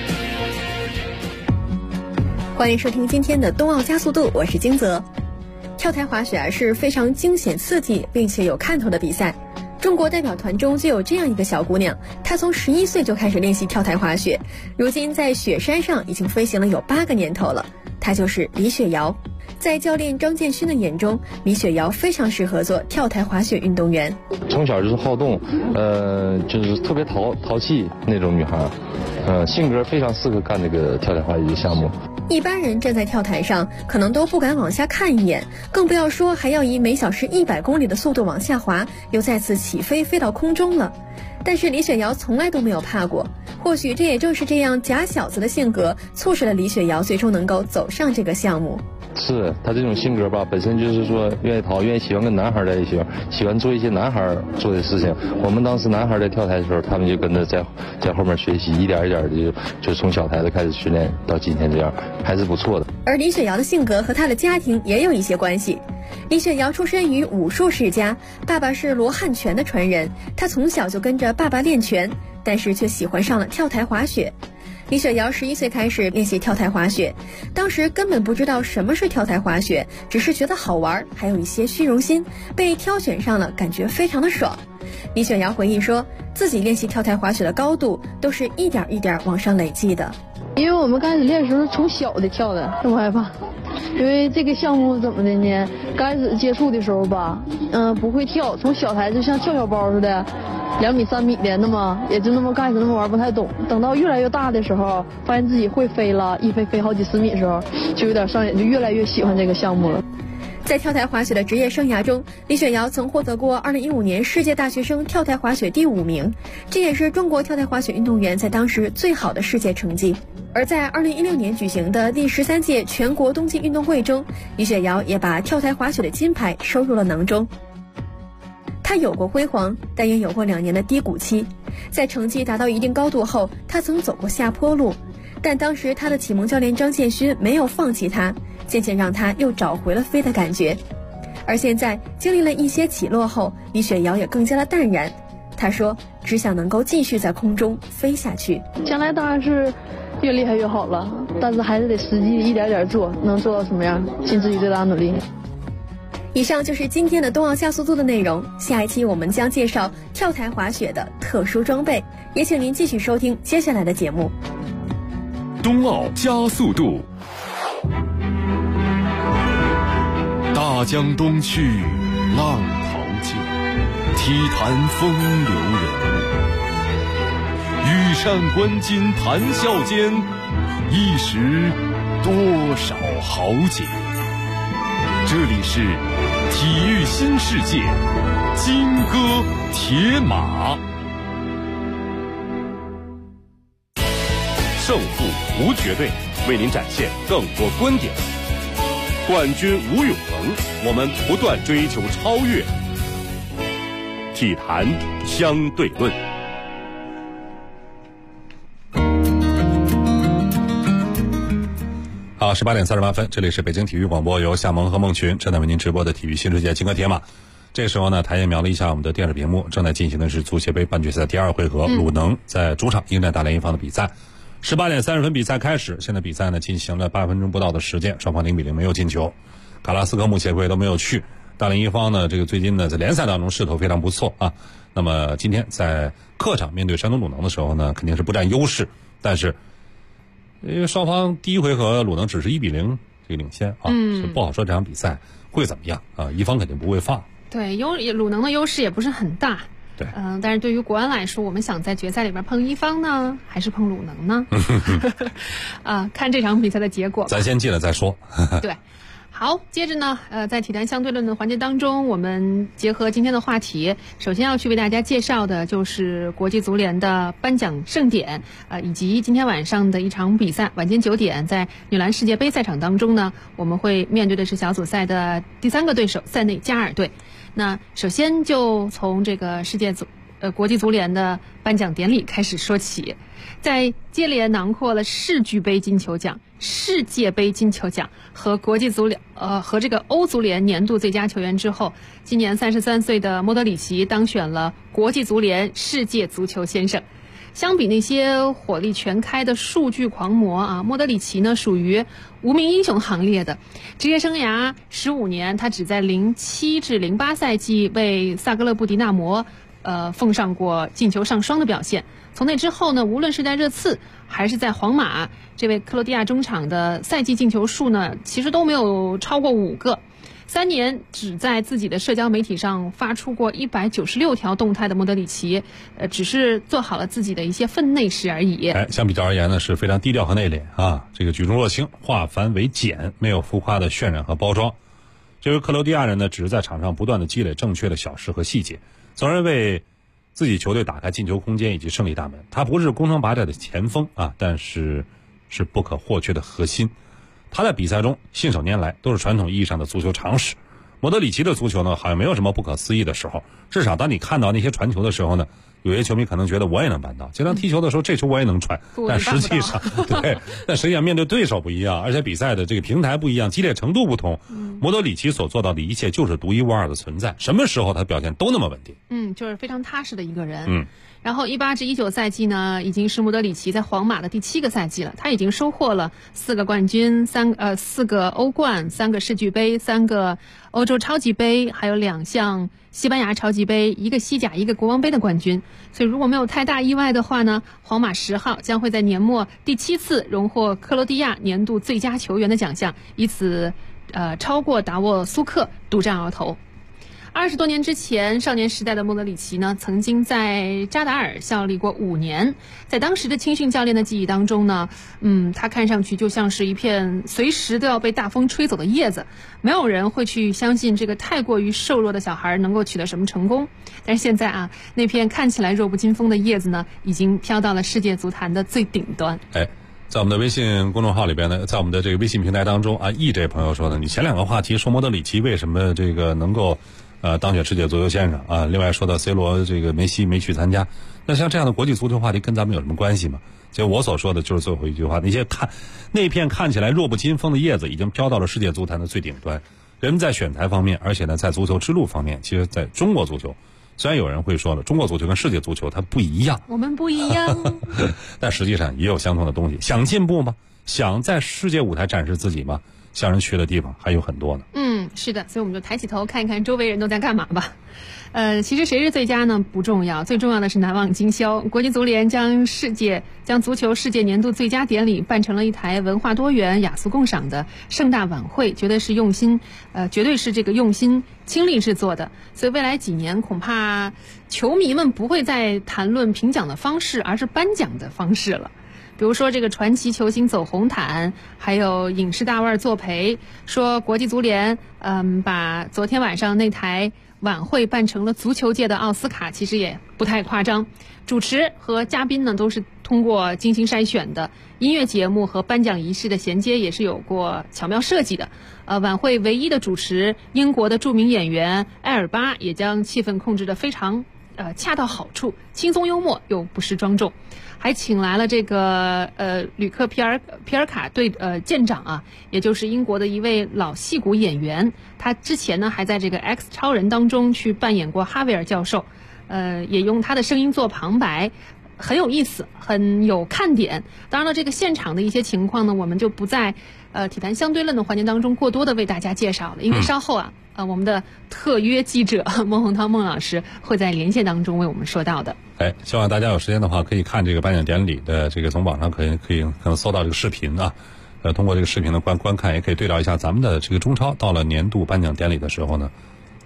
欢迎收听今天的冬奥加速度，我是金泽。跳台滑雪是非常惊险刺激并且有看头的比赛。中国代表团中就有这样一个小姑娘，她从11岁就开始练习跳台滑雪，如今在雪山上已经飞行了有8个年头了。她就是李雪瑶。在教练张建勋的眼中，李雪瑶非常适合做跳台滑雪运动员。 从小就是好动，就是特别淘气那种女孩，性格非常适合干这个跳台滑雪项目。 一般人站在跳台上可能都不敢往下看一眼，更不要说还要以每小时100公里的速度往下滑，又再次起飞飞到空中了。但是李雪瑶从来都没有怕过，或许这也正是这样假小子的性格，促使了李雪瑶最终能够走上这个项目。 是他这种性格吧，本身就是说愿意喜欢跟男孩在一起，喜欢做一些男孩做的事情。我们当时男孩在跳台的时候，他们就跟着在后面学习，一点一点的就从小台子开始训练到今天这样，还是不错的。 而李雪瑶的性格和她的家庭也有一些关系。李雪瑶出身于武术世家，爸爸是罗汉拳的传人，她从小就跟着爸爸练拳，但是却喜欢上了跳台滑雪。李雪瑶11岁开始练习跳台滑雪，当时根本不知道什么是跳台滑雪，只是觉得好玩，还有一些虚荣心，被挑选上了，感觉非常的爽。李雪瑶回忆说，自己练习跳台滑雪的高度都是一点一点往上累积的。 因为我们刚开始练的时候从小的跳的，这么害怕。因为这个项目怎么的呢？刚开始接触的时候吧，不会跳，从小台就像跳小包似的，2米3米的，那么也就那么开始那么玩，不太懂。等到越来越大的时候，发现自己会飞了，一飞好几10米的时候，就有点上瘾，就越来越喜欢这个项目了。 在跳台滑雪的职业生涯中，李雪瑶曾获得过2015年世界大学生跳台滑雪第5名，这也是中国跳台滑雪运动员在当时最好的世界成绩。而在2016年举行的第13届全国冬季运动会中，李雪瑶也把跳台滑雪的金牌收入了囊中。她有过辉煌，但也有过2年的低谷期。在成绩达到一定高度后，她曾走过下坡路，但当时她的启蒙教练张建勋没有放弃她，渐渐让她又找回了飞的感觉。而现在经历了一些起落后，李雪瑶也更加的淡然。她说，只想能够继续在空中飞下去。 将来当然是越厉害越好了，但是还是得实际一点点做，能做到什么样，尽自己最大努力。 以上就是今天的冬奥加速度的内容，下一期我们将介绍跳台滑雪的特殊装备，也请您继续收听接下来的节目。 冬奥加速度。大江东去，浪淘尽，体坛风流人物。羽扇纶巾谈笑间，一时多少豪杰。这里是体育新世界，金戈铁马。胜负无绝对，为您展现更多观点。冠军无永恒，我们不断追求超越。体坛相对论。 好，18点38分，这里是北京体育广播，由夏萌和孟群正在为您直播的体育新世界金戈铁马。这时候呢，台也瞄了一下我们的电视屏幕，正在进行的是足协杯半决赛第2回合，鲁能在主场迎战大连一方的比赛。18点30分比赛开始，现在比赛呢进行了8分钟不到的时间，双方0比0没有进球。卡拉斯科姆协会都没有去，大连一方呢这个最近呢在联赛当中势头非常不错啊。那么今天在客场面对山东鲁能的时候呢，肯定是不占优势，但是因为双方第1回合鲁能只是1比0这个领先啊，所以不好说这场比赛会怎么样啊。一方肯定不会放， 对，鲁能的优势也不是很大。 对， 但是对于国安来说，我们想在决赛里边碰一方呢，还是碰鲁能呢？看这场比赛的结果。 咱先进了再说。 对。好，接着呢，在体坛相对论的环节当中，我们结合今天的话题，首先要去为大家介绍的就是国际足联的颁奖盛典，以及今天晚上的一场比赛，晚间9点在女篮世界杯赛场当中呢，我们会面对的是小组赛的第3个对手塞内加尔队。那首先就从这个国际足联的颁奖典礼开始说起，在接连囊括了世俱杯金球奖、世界杯金球奖和国际足联和这个欧足联年度最佳球员之后，今年33岁的莫德里奇当选了国际足联世界足球先生。相比那些火力全开的数据狂魔啊，莫德里奇呢属于无名英雄行列的。职业生涯15年，他只在07至08赛季为萨格勒布迪纳摩奉上过进球上双的表现。从那之后呢，无论是在热刺还是在皇马，这位克罗地亚中场的赛季进球数呢，其实都没有超过5个。3年只在自己的社交媒体上发出过196条动态的莫德里奇，只是做好了自己的一些分内事而已。 相比较而言呢，是非常低调和内敛啊，这个举重若轻，化繁为简，没有浮夸的渲染和包装。这位克罗地亚人呢，只是在场上不断的积累正确的小事和细节，从而为自己球队打开进球空间以及胜利大门。他不是攻城拔寨的前锋啊，但是是不可或缺的核心。他在比赛中信手拈来，都是传统意义上的足球常识。莫德里奇的足球呢，好像没有什么不可思议的时候，至少当你看到那些传球的时候呢，有些球迷可能觉得我也能办到，经常踢球的时候这球我也能传，但实际上但实际上面对对手不一样，而且比赛的这个平台不一样，激烈程度不同。莫德里奇所做到的一切就是独一无二的存在，什么时候他表现都那么稳定。 就是非常踏实的一个人。然后18至19赛季呢，已经是莫德里奇在皇马的第7个赛季了。他已经收获了4个冠军，4个欧冠，3个世俱杯，3个欧洲超级杯，还有2项西班牙超级杯，1个西甲，1个国王杯的冠军。所以如果没有太大意外的话呢，皇马10号将会在年末第7次荣获克罗地亚年度最佳球员的奖项，以此超过达沃苏克，独占鳌头。20多年之前，少年时代的莫德里奇呢，曾经在扎达尔效力过5年。在当时的青训教练的记忆当中呢，他看上去就像是一片随时都要被大风吹走的叶子，没有人会去相信这个太过于瘦弱的小孩能够取得什么成功。但是现在啊，那片看起来弱不禁风的叶子呢，已经飘到了世界足坛的最顶端。 在我们的微信公众号里边呢，在我们的这个微信平台当中啊，这位朋友说呢，你前2个话题说莫德里奇为什么这个能够当选世界足球先生啊，另外说到 C 罗这个梅西没去参加，那像这样的国际足球话题跟咱们有什么关系吗？就我所说的就是最后一句话，那片看起来弱不禁风的叶子已经飘到了世界足坛的最顶端。人们在选材方面，而且呢在足球之路方面，其实在中国足球，虽然有人会说了中国足球跟世界足球它不一样， 我们不一样但实际上也有相同的东西。想进步吗？想在世界舞台展示自己吗？向人学的地方还有很多呢。 是的，所以我们就抬起头看一看周围人都在干嘛吧。其实谁是最佳呢？不重要，最重要的是难忘今宵。国际足联将足球世界年度最佳典礼办成了一台文化多元、雅俗共赏的盛大晚会，绝对是这个用心倾力制作的。所以未来几年恐怕球迷们不会再谈论评奖的方式，而是颁奖的方式了。比如说这个传奇球星走红毯，还有影视大腕作陪，说国际足联把昨天晚上那台晚会办成了足球界的奥斯卡，其实也不太夸张。主持和嘉宾呢都是通过精心筛选的，音乐节目和颁奖仪式的衔接也是有过巧妙设计的。晚会唯一的主持英国的著名演员埃尔巴也将气氛控制得非常恰到好处，轻松幽默又不失庄重。还请来了这个吕克皮尔卡舰长啊，也就是英国的一位老戏骨演员。他之前呢还在这个 X 超人当中去扮演过哈维尔教授，也用他的声音做旁白，很有意思，很有看点。当然了，这个现场的一些情况呢，我们就不在体坛相对论的环节当中过多的为大家介绍了，因为稍后我们的特约记者孟宏涛孟老师会在连线当中为我们说到的。 希望大家有时间的话可以看这个颁奖典礼的这个，从网上可能搜到这个视频啊，通过这个视频的观看，也可以对照一下咱们的这个中超到了年度颁奖典礼的时候呢，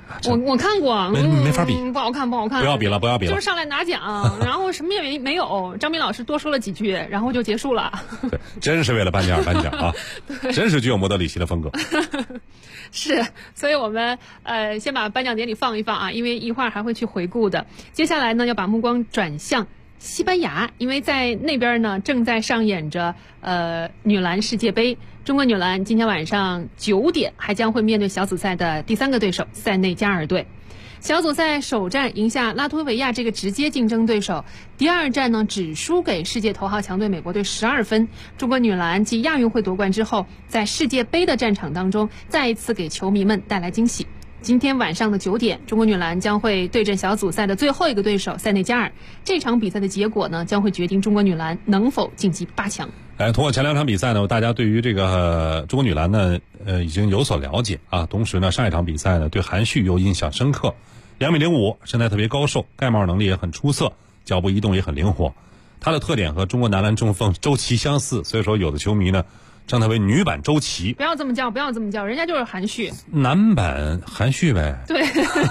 我看过， 没法比， 不好看，不好看。 不要比了， 就是上来拿奖，然后什么也没有。张斌老师多说了几句，然后就结束了。 对，真是为了颁奖而颁奖啊！真是具有莫德里奇的风格。 是，所以我们先把颁奖典礼放一放啊，因为一会儿还会去回顾的。接下来呢，要把目光转向西班牙，因为在那边呢正在上演着女篮世界杯。中国女篮今天晚上9点还将会面对小组赛的第3个对手塞内加尔队。小组赛首战赢下拉脱维亚这个直接竞争对手，第2战呢只输给世界头号强队美国队12分。中国女篮继亚运会夺冠之后，在世界杯的战场当中再一次给球迷们带来惊喜。今天晚上的9点，中国女篮将会对阵小组赛的最后一个对手塞内加尔。这场比赛的结果呢，将会决定中国女篮能否晋级8强。 通过前2场比赛呢，大家对于这个中国女篮呢，已经有所了解啊。同时呢，上一场比赛呢，对韩旭又印象深刻。2.05米，身材特别高瘦，盖帽能力也很出色，脚步移动也很灵活。她的特点和中国男篮中锋周琦相似，所以说有的球迷呢称她为女版周琦。 不要这么叫，不要这么叫，人家就是韩旭。 男版韩旭呗。 对，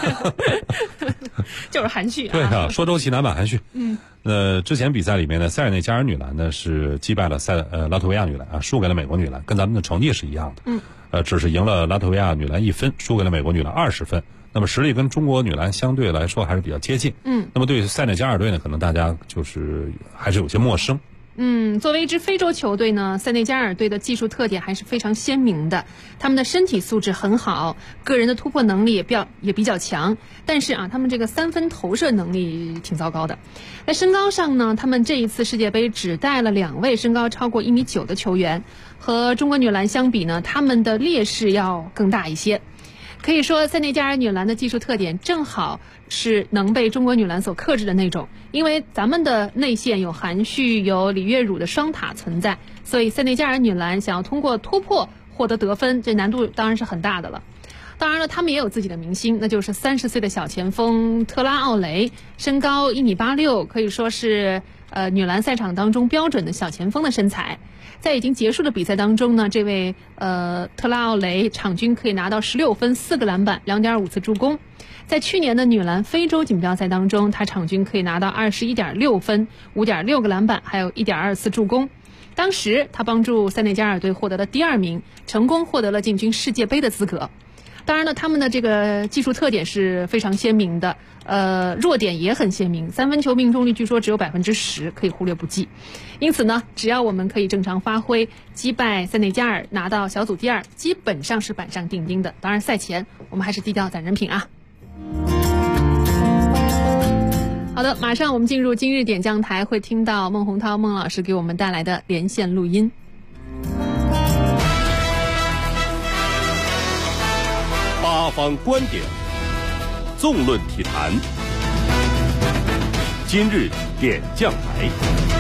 就是韩旭。 对啊，说周琦男版韩旭。之前比赛里面呢，塞尔内加尔女篮呢是击败了拉脱维亚女篮啊，输给了美国女篮，跟咱们的成绩是一样的。只是赢了拉脱维亚女篮1分，输给了美国女篮20分。那么实力跟中国女篮相对来说还是比较接近。那么对于塞内加尔队呢，可能大家就是还是有些陌生。 作为一支非洲球队呢，塞内加尔队的技术特点还是非常鲜明的。他们的身体素质很好，个人的突破能力也比较强，但是啊，他们这个3分投射能力挺糟糕的。在身高上呢，他们这一次世界杯只带了2位身高超过1.9米的球员，和中国女篮相比呢，他们的劣势要更大一些。可以说塞内加尔女篮的技术特点正好是能被中国女篮所克制的那种，因为咱们的内线有韩旭有李月汝的双塔存在，所以塞内加尔女篮想要通过突破获得得分，这难度当然是很大的了。当然了，他们也有自己的明星，那就是30岁的小前锋特拉奥雷，身高1.86米，可以说是女篮赛场当中标准的小前锋的身材。在已经结束的比赛当中呢，这位特拉奥雷场均可以拿到16分、4个篮板、2.5次助攻。在去年的女篮非洲锦标赛当中，他场均可以拿到21.6分、5.6个篮板，还有1.2次助攻。当时他帮助塞内加尔队获得了第2名，成功获得了进军世界杯的资格。当然了，他们的这个技术特点是非常鲜明的，弱点也很鲜明，3分球命中率据说只有10%，可以忽略不计。因此呢，只要我们可以正常发挥，击败塞内加尔，拿到小组第2，基本上是板上钉钉的。当然，赛前我们还是低调攒人品啊。好的，马上我们进入今日点将台，会听到孟洪涛孟老师给我们带来的连线录音。 八方观点，纵论体坛。今日点将台。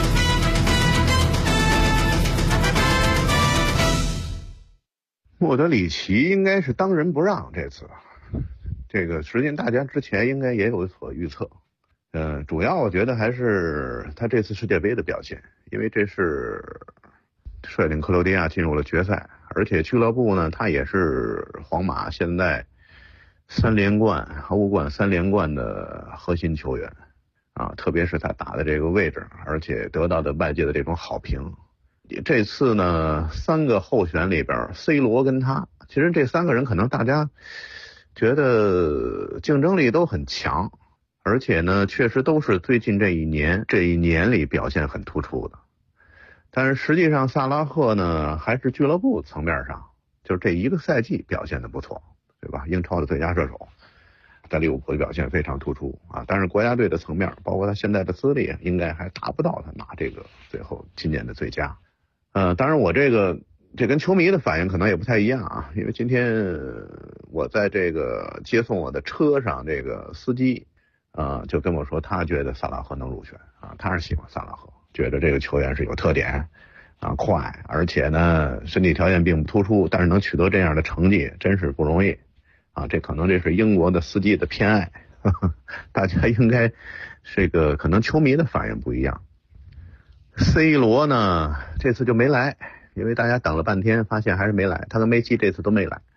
莫德里奇应该是当仁不让，这个实际上大家之前应该也有所预测。主要我觉得还是他这次世界杯的表现，因为这是率领克罗地亚进入了决赛，而且俱乐部呢，他也是皇马现在3连冠、欧冠3连冠的核心球员啊，特别是他打的这个位置，而且得到的外界的这种好评。这次呢，3个候选里边 ，C 罗跟他，其实这3个人可能大家觉得竞争力都很强，而且呢，确实都是最近这一年里表现很突出的。但是实际上，萨拉赫呢还是俱乐部层面上，就是这一个赛季表现的不错，对吧？英超的最佳射手，在利物浦的表现非常突出啊。但是国家队的层面，包括他现在的资历，应该还达不到他拿这个最后今年的最佳。当然我这跟球迷的反应可能也不太一样啊，因为今天我在这个接送我的车上，这个司机就跟我说，他觉得萨拉赫能入选啊，他是喜欢萨拉赫，觉得这个球员是有特点啊，快，而且呢身体条件并不突出，但是能取得这样的成绩真是不容易啊。这是英国的司机的偏爱，大家应该可能球迷的反应不一样。C 罗呢这次就没来，因为大家等了半天发现还是没来，他跟梅西这次都没来。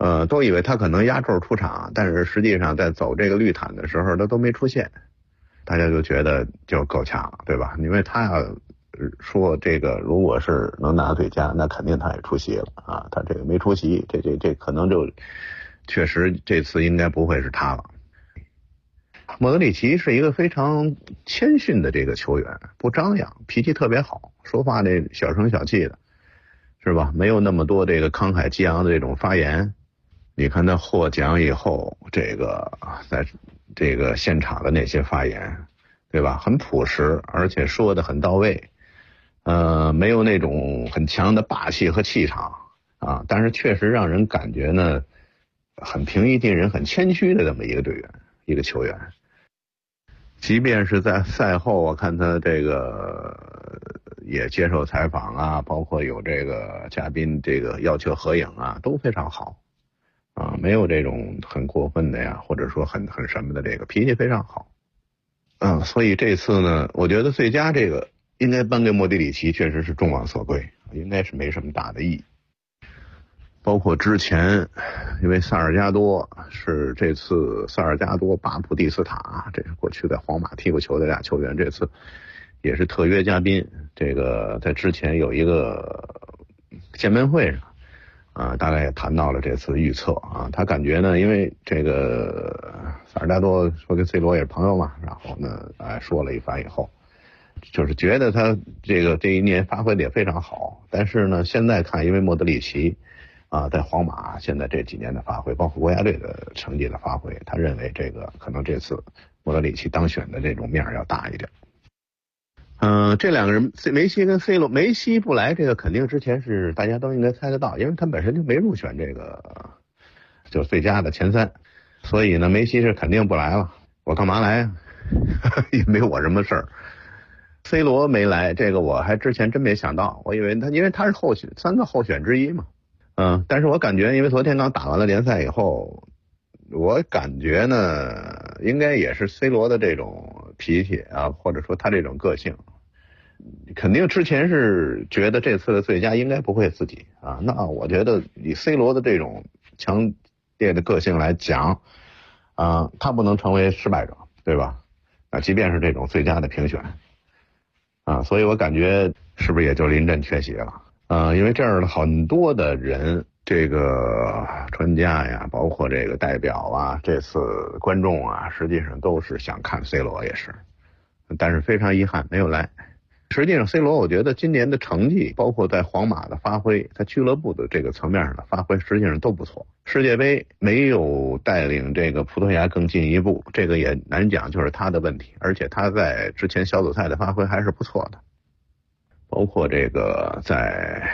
都以为他可能压轴出场，但是实际上在走这个绿毯的时候他都没出现，大家就觉得就够呛了，对吧？因为他要说这个如果是能拿最佳，那肯定他也出席了啊，他这个没出席，这可能就确实这次应该不会是他了。莫德里奇是一个非常谦逊的这个球员，不张扬，脾气特别好，说话这小声小气的，是吧？没有那么多这个慷慨激昂的这种发言。你看他获奖以后，这个在这个现场的那些发言，对吧？很朴实，而且说的很到位，没有那种很强的霸气和气场啊，但是确实让人感觉呢，很平易近人、很谦虚的这么一个队员、一个球员。即便是在赛后，我看他这个也接受采访啊，包括有这个嘉宾这个要求合影啊，都非常好啊，没有这种很过分的呀，或者说很什么的，这个脾气非常好。所以这次呢，我觉得最佳这个应该颁给莫德里奇，确实是众望所归，应该是没什么大的意义。包括之前，因为萨尔加多是这次萨尔加多、巴普蒂斯塔，这是过去在皇马踢过球的俩球员，这次也是特约嘉宾。这个在之前有一个见面会上，大概也谈到了这次预测啊。他感觉呢，因为这个萨尔加多说跟 C 罗也是朋友嘛，然后呢，说了一番以后，就是觉得他这一年发挥的也非常好，但是呢，现在看，因为莫德里奇在皇马现在这几年的发挥，包括国家队的成绩的发挥，他认为这个可能这次莫德里奇当选的这种面要大一点。这两个人梅西跟 C 罗，梅西不来这个肯定之前是大家都应该猜得到，因为他本身就没入选这个就最佳的前3，所以呢梅西是肯定不来了，我干嘛来呀？也没我什么事儿。C 罗没来，这个我还之前真没想到，我以为因为他是3个候选之一嘛。但是我感觉因为昨天刚打完了联赛以后，我感觉呢应该也是 C 罗的这种脾气啊，或者说他这种个性，肯定之前是觉得这次的最佳应该不会自己啊。那我觉得以 C 罗的这种强烈的个性来讲他不能成为失败者，对吧？即便是这种最佳的评选所以我感觉是不是也就临阵缺席了。因为这儿的很多的人，这个专家呀，包括这个代表啊，这次观众啊，实际上都是想看 C 罗也是，但是非常遗憾没有来。实际上 C 罗我觉得今年的成绩，包括在皇马的发挥，在俱乐部的这个层面上的发挥，实际上都不错。世界杯没有带领这个葡萄牙更进一步，这个也难讲，就是他的问题，而且他在之前小组赛的发挥还是不错的。包括这个在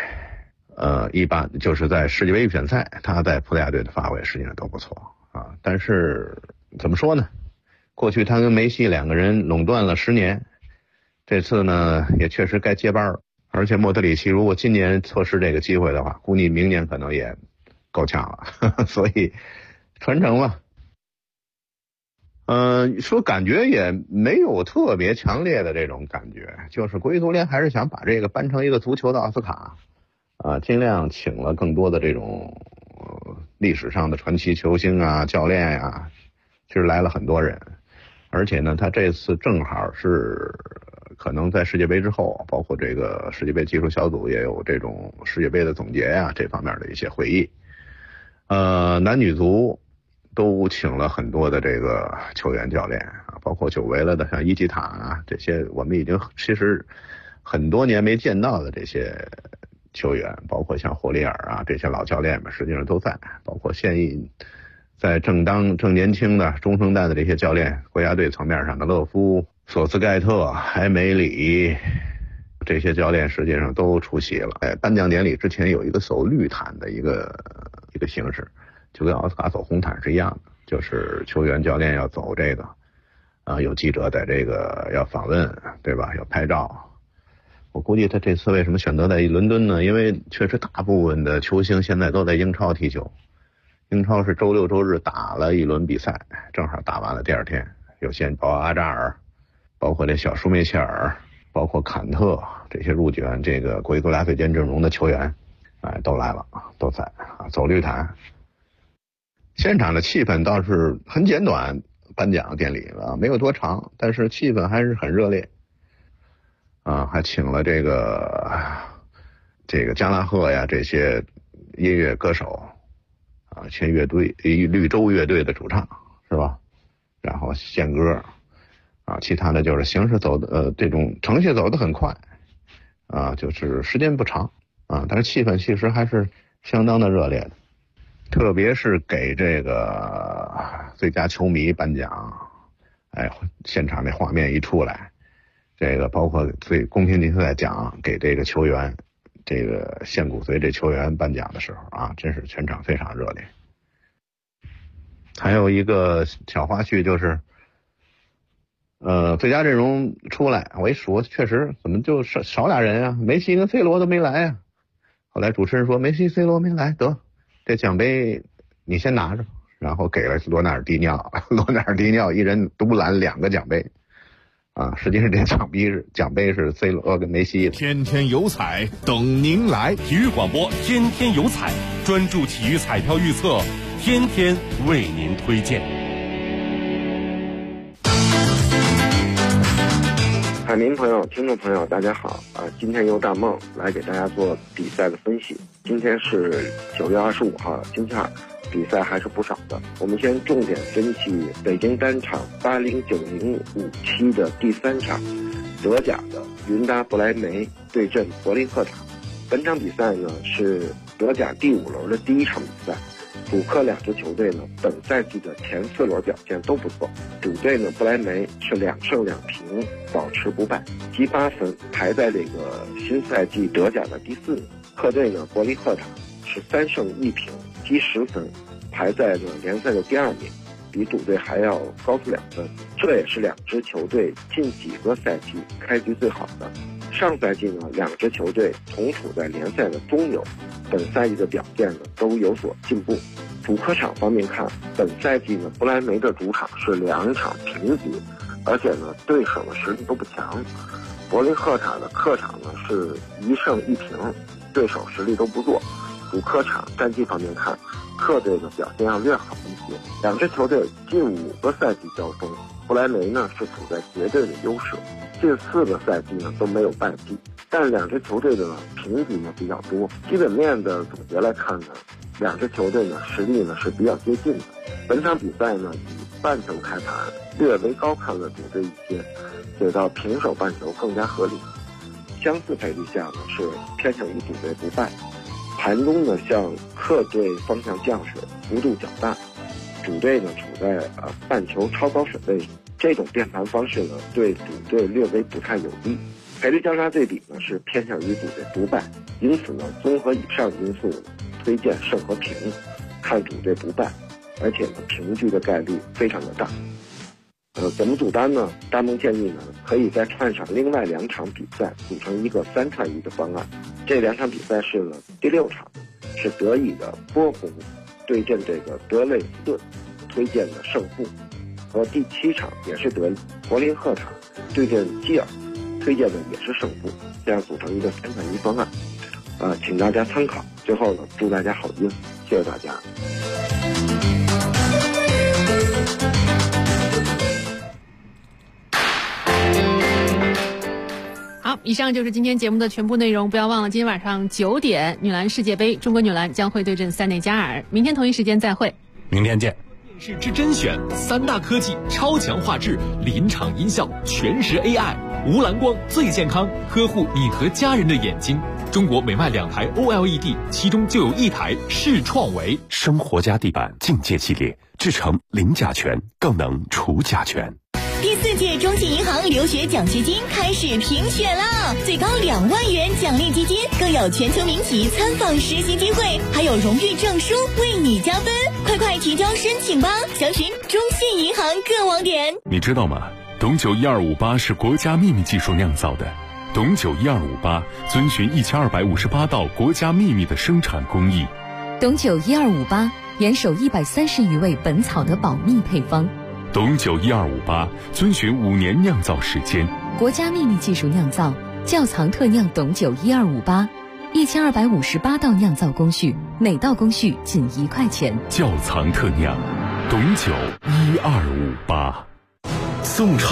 18就是在世界杯预选赛，他在葡萄牙队的发挥实际上都不错但是怎么说呢？过去他跟梅西两个人垄断了10年，这次呢也确实该接班了。而且莫德里奇如果今年错失这个机会的话，估计明年可能也够呛了所以传承吧。说感觉也没有特别强烈的这种感觉，就是国际足联还是想把这个搬成一个足球的奥斯卡尽量请了更多的这种历史上的传奇球星啊、教练呀，其实来了很多人，而且呢，他这次正好是可能在世界杯之后，包括这个世界杯技术小组也有这种世界杯的总结呀，这方面的一些会议，男女足都请了很多的这个球员教练包括久违了的像伊基塔这些我们已经其实很多年没见到的这些球员，包括像霍利尔这些老教练们实际上都在，包括现役在正年轻的中生代的这些教练，国家队层面上的勒夫、索斯盖特、埃梅里这些教练实际上都出席了。颁奖典礼之前有一个走绿毯的一个形式，就跟奥斯卡走红毯是一样的，就是球员教练要走这个有记者在这个要访问，对吧？要拍照。我估计他这次为什么选择在伦敦呢？因为确实大部分的球星现在都在英超踢球，英超是周6周日打了一轮比赛，正好打完了第二天，有些包括阿扎尔，包括这小舒梅切尔，包括坎特这些入选这个国际足联最佳阵容的球员都来了，都在走绿毯。 现场的气氛倒是很简短，颁奖典礼啊没有多长，但是气氛还是很热烈啊，还请了这个加拉赫呀这些音乐歌手啊，签乐队绿洲乐队的主唱是吧？然后献歌啊，其他的就是形式走的这种程序走得很快啊，就是时间不长啊，但是气氛其实还是相当的热烈的。特别是给这个最佳球迷颁奖，哎，现场这画面一出来，这个包括最公平竞赛奖给这个球员，这个献骨髓这球员颁奖的时候啊，真是全场非常热烈。还有一个小花絮就是，最佳阵容出来，我一数，确实怎么就少俩人啊？梅西跟 C 罗都没来啊。后来主持人说梅西 C 罗没来，得这奖杯你先拿着，然后给了罗纳尔迪尼奥一人独揽2个奖杯啊，实际上这奖杯是 C 罗跟梅西的。 天天有彩等您来， 体育广播天天有彩，专注体育彩票预测，天天为您推荐。 海民朋友、听众朋友，大家好啊！今天由大梦来给大家做比赛的分析。今天是9月25号，星期二，比赛还是不少的。我们先重点分析北京单场80-90-57的第3场，德甲的云达不莱梅对阵柏林赫塔。本场比赛呢是德甲第5轮的第1场比赛。主客2支球队呢，本赛季的前4轮表现都不错。主队呢，不莱梅是2胜2平，保持不败，积8分，排在这个新赛季德甲的第4名。客队呢，柏林赫塔是3胜1平，积10分，排在呢联赛的第2名，比主队还要高出2分。这也是2支球队近几个赛季开局最好的。上赛季呢，2支球队同处在联赛的中游，本赛季的表现呢都有所进步。主客场方面看，本赛季呢不莱梅的主场是2场平局，而且呢对手的实力都不强。柏林赫塔的客场呢是1胜1平，对手实力都不弱。主客场战绩方面看，客队的表现要略好一些。2支球队近5个赛季交锋，不莱梅呢是处在绝对的优势，近4个赛季呢都没有败绩，但2支球队的平局呢比较多。基本面的总结来看呢，2支球队呢实力呢是比较接近的。本场比赛呢以半球开盘，略微高看了主队一些，给到平手半球更加合理。相似赔率下呢是偏向于主队不败。盘中呢向客队方向降水，幅度较大，主队呢处在半球超高水位，这种变盘方式呢对主队略微不太有利。赔率交叉对比呢是偏向于主队不败，因此呢综合以上因素呢推荐胜和平，看主队不败，而且呢平局的概率非常的大。怎么组单呢？大梦建议呢可以再串上另外2场比赛，组成一个3串1的方案。这2场比赛是呢第6场，是德乙的波鸿对阵这个德累斯顿，推荐的胜负；和第7场也是德乙柏林赫塔对阵基尔，推荐的也是胜负，这样组成一个3串1方案。请大家参考。最后呢，祝大家好运，谢谢大家。 好，以上就是今天节目的全部内容。不要忘了，今天晚上9点，女篮世界杯，中国女篮将会对阵塞内加尔。明天同一时间再会， 明天见。 电视之甄选，3大科技，超强画质，临场音效，全时 AI， 无蓝光最健康，呵护你和家人的眼睛。中国每卖2台 OLED， 其中就有1台是创维生活家地板境界系列，制成零甲醛，更能除甲醛。 第4届中信银行留学奖学金开始评选了，最高2万元奖励基金，更有全球民企参访实习机会，还有荣誉证书为你加分。快提交申请吧，详询中信银行各网点。 你知道吗？董酒1258是国家秘密技术酿造的。董酒1258遵循1258道国家秘密的生产工艺。 董酒1258严守130余味本草的保密配方。 董酒1258遵循5年酿造时间， 国家秘密技术酿造，窖藏特酿董酒1258， ，1258道酿造工序，每道工序仅1块钱。 窖藏特酿，董酒1258，宋朝。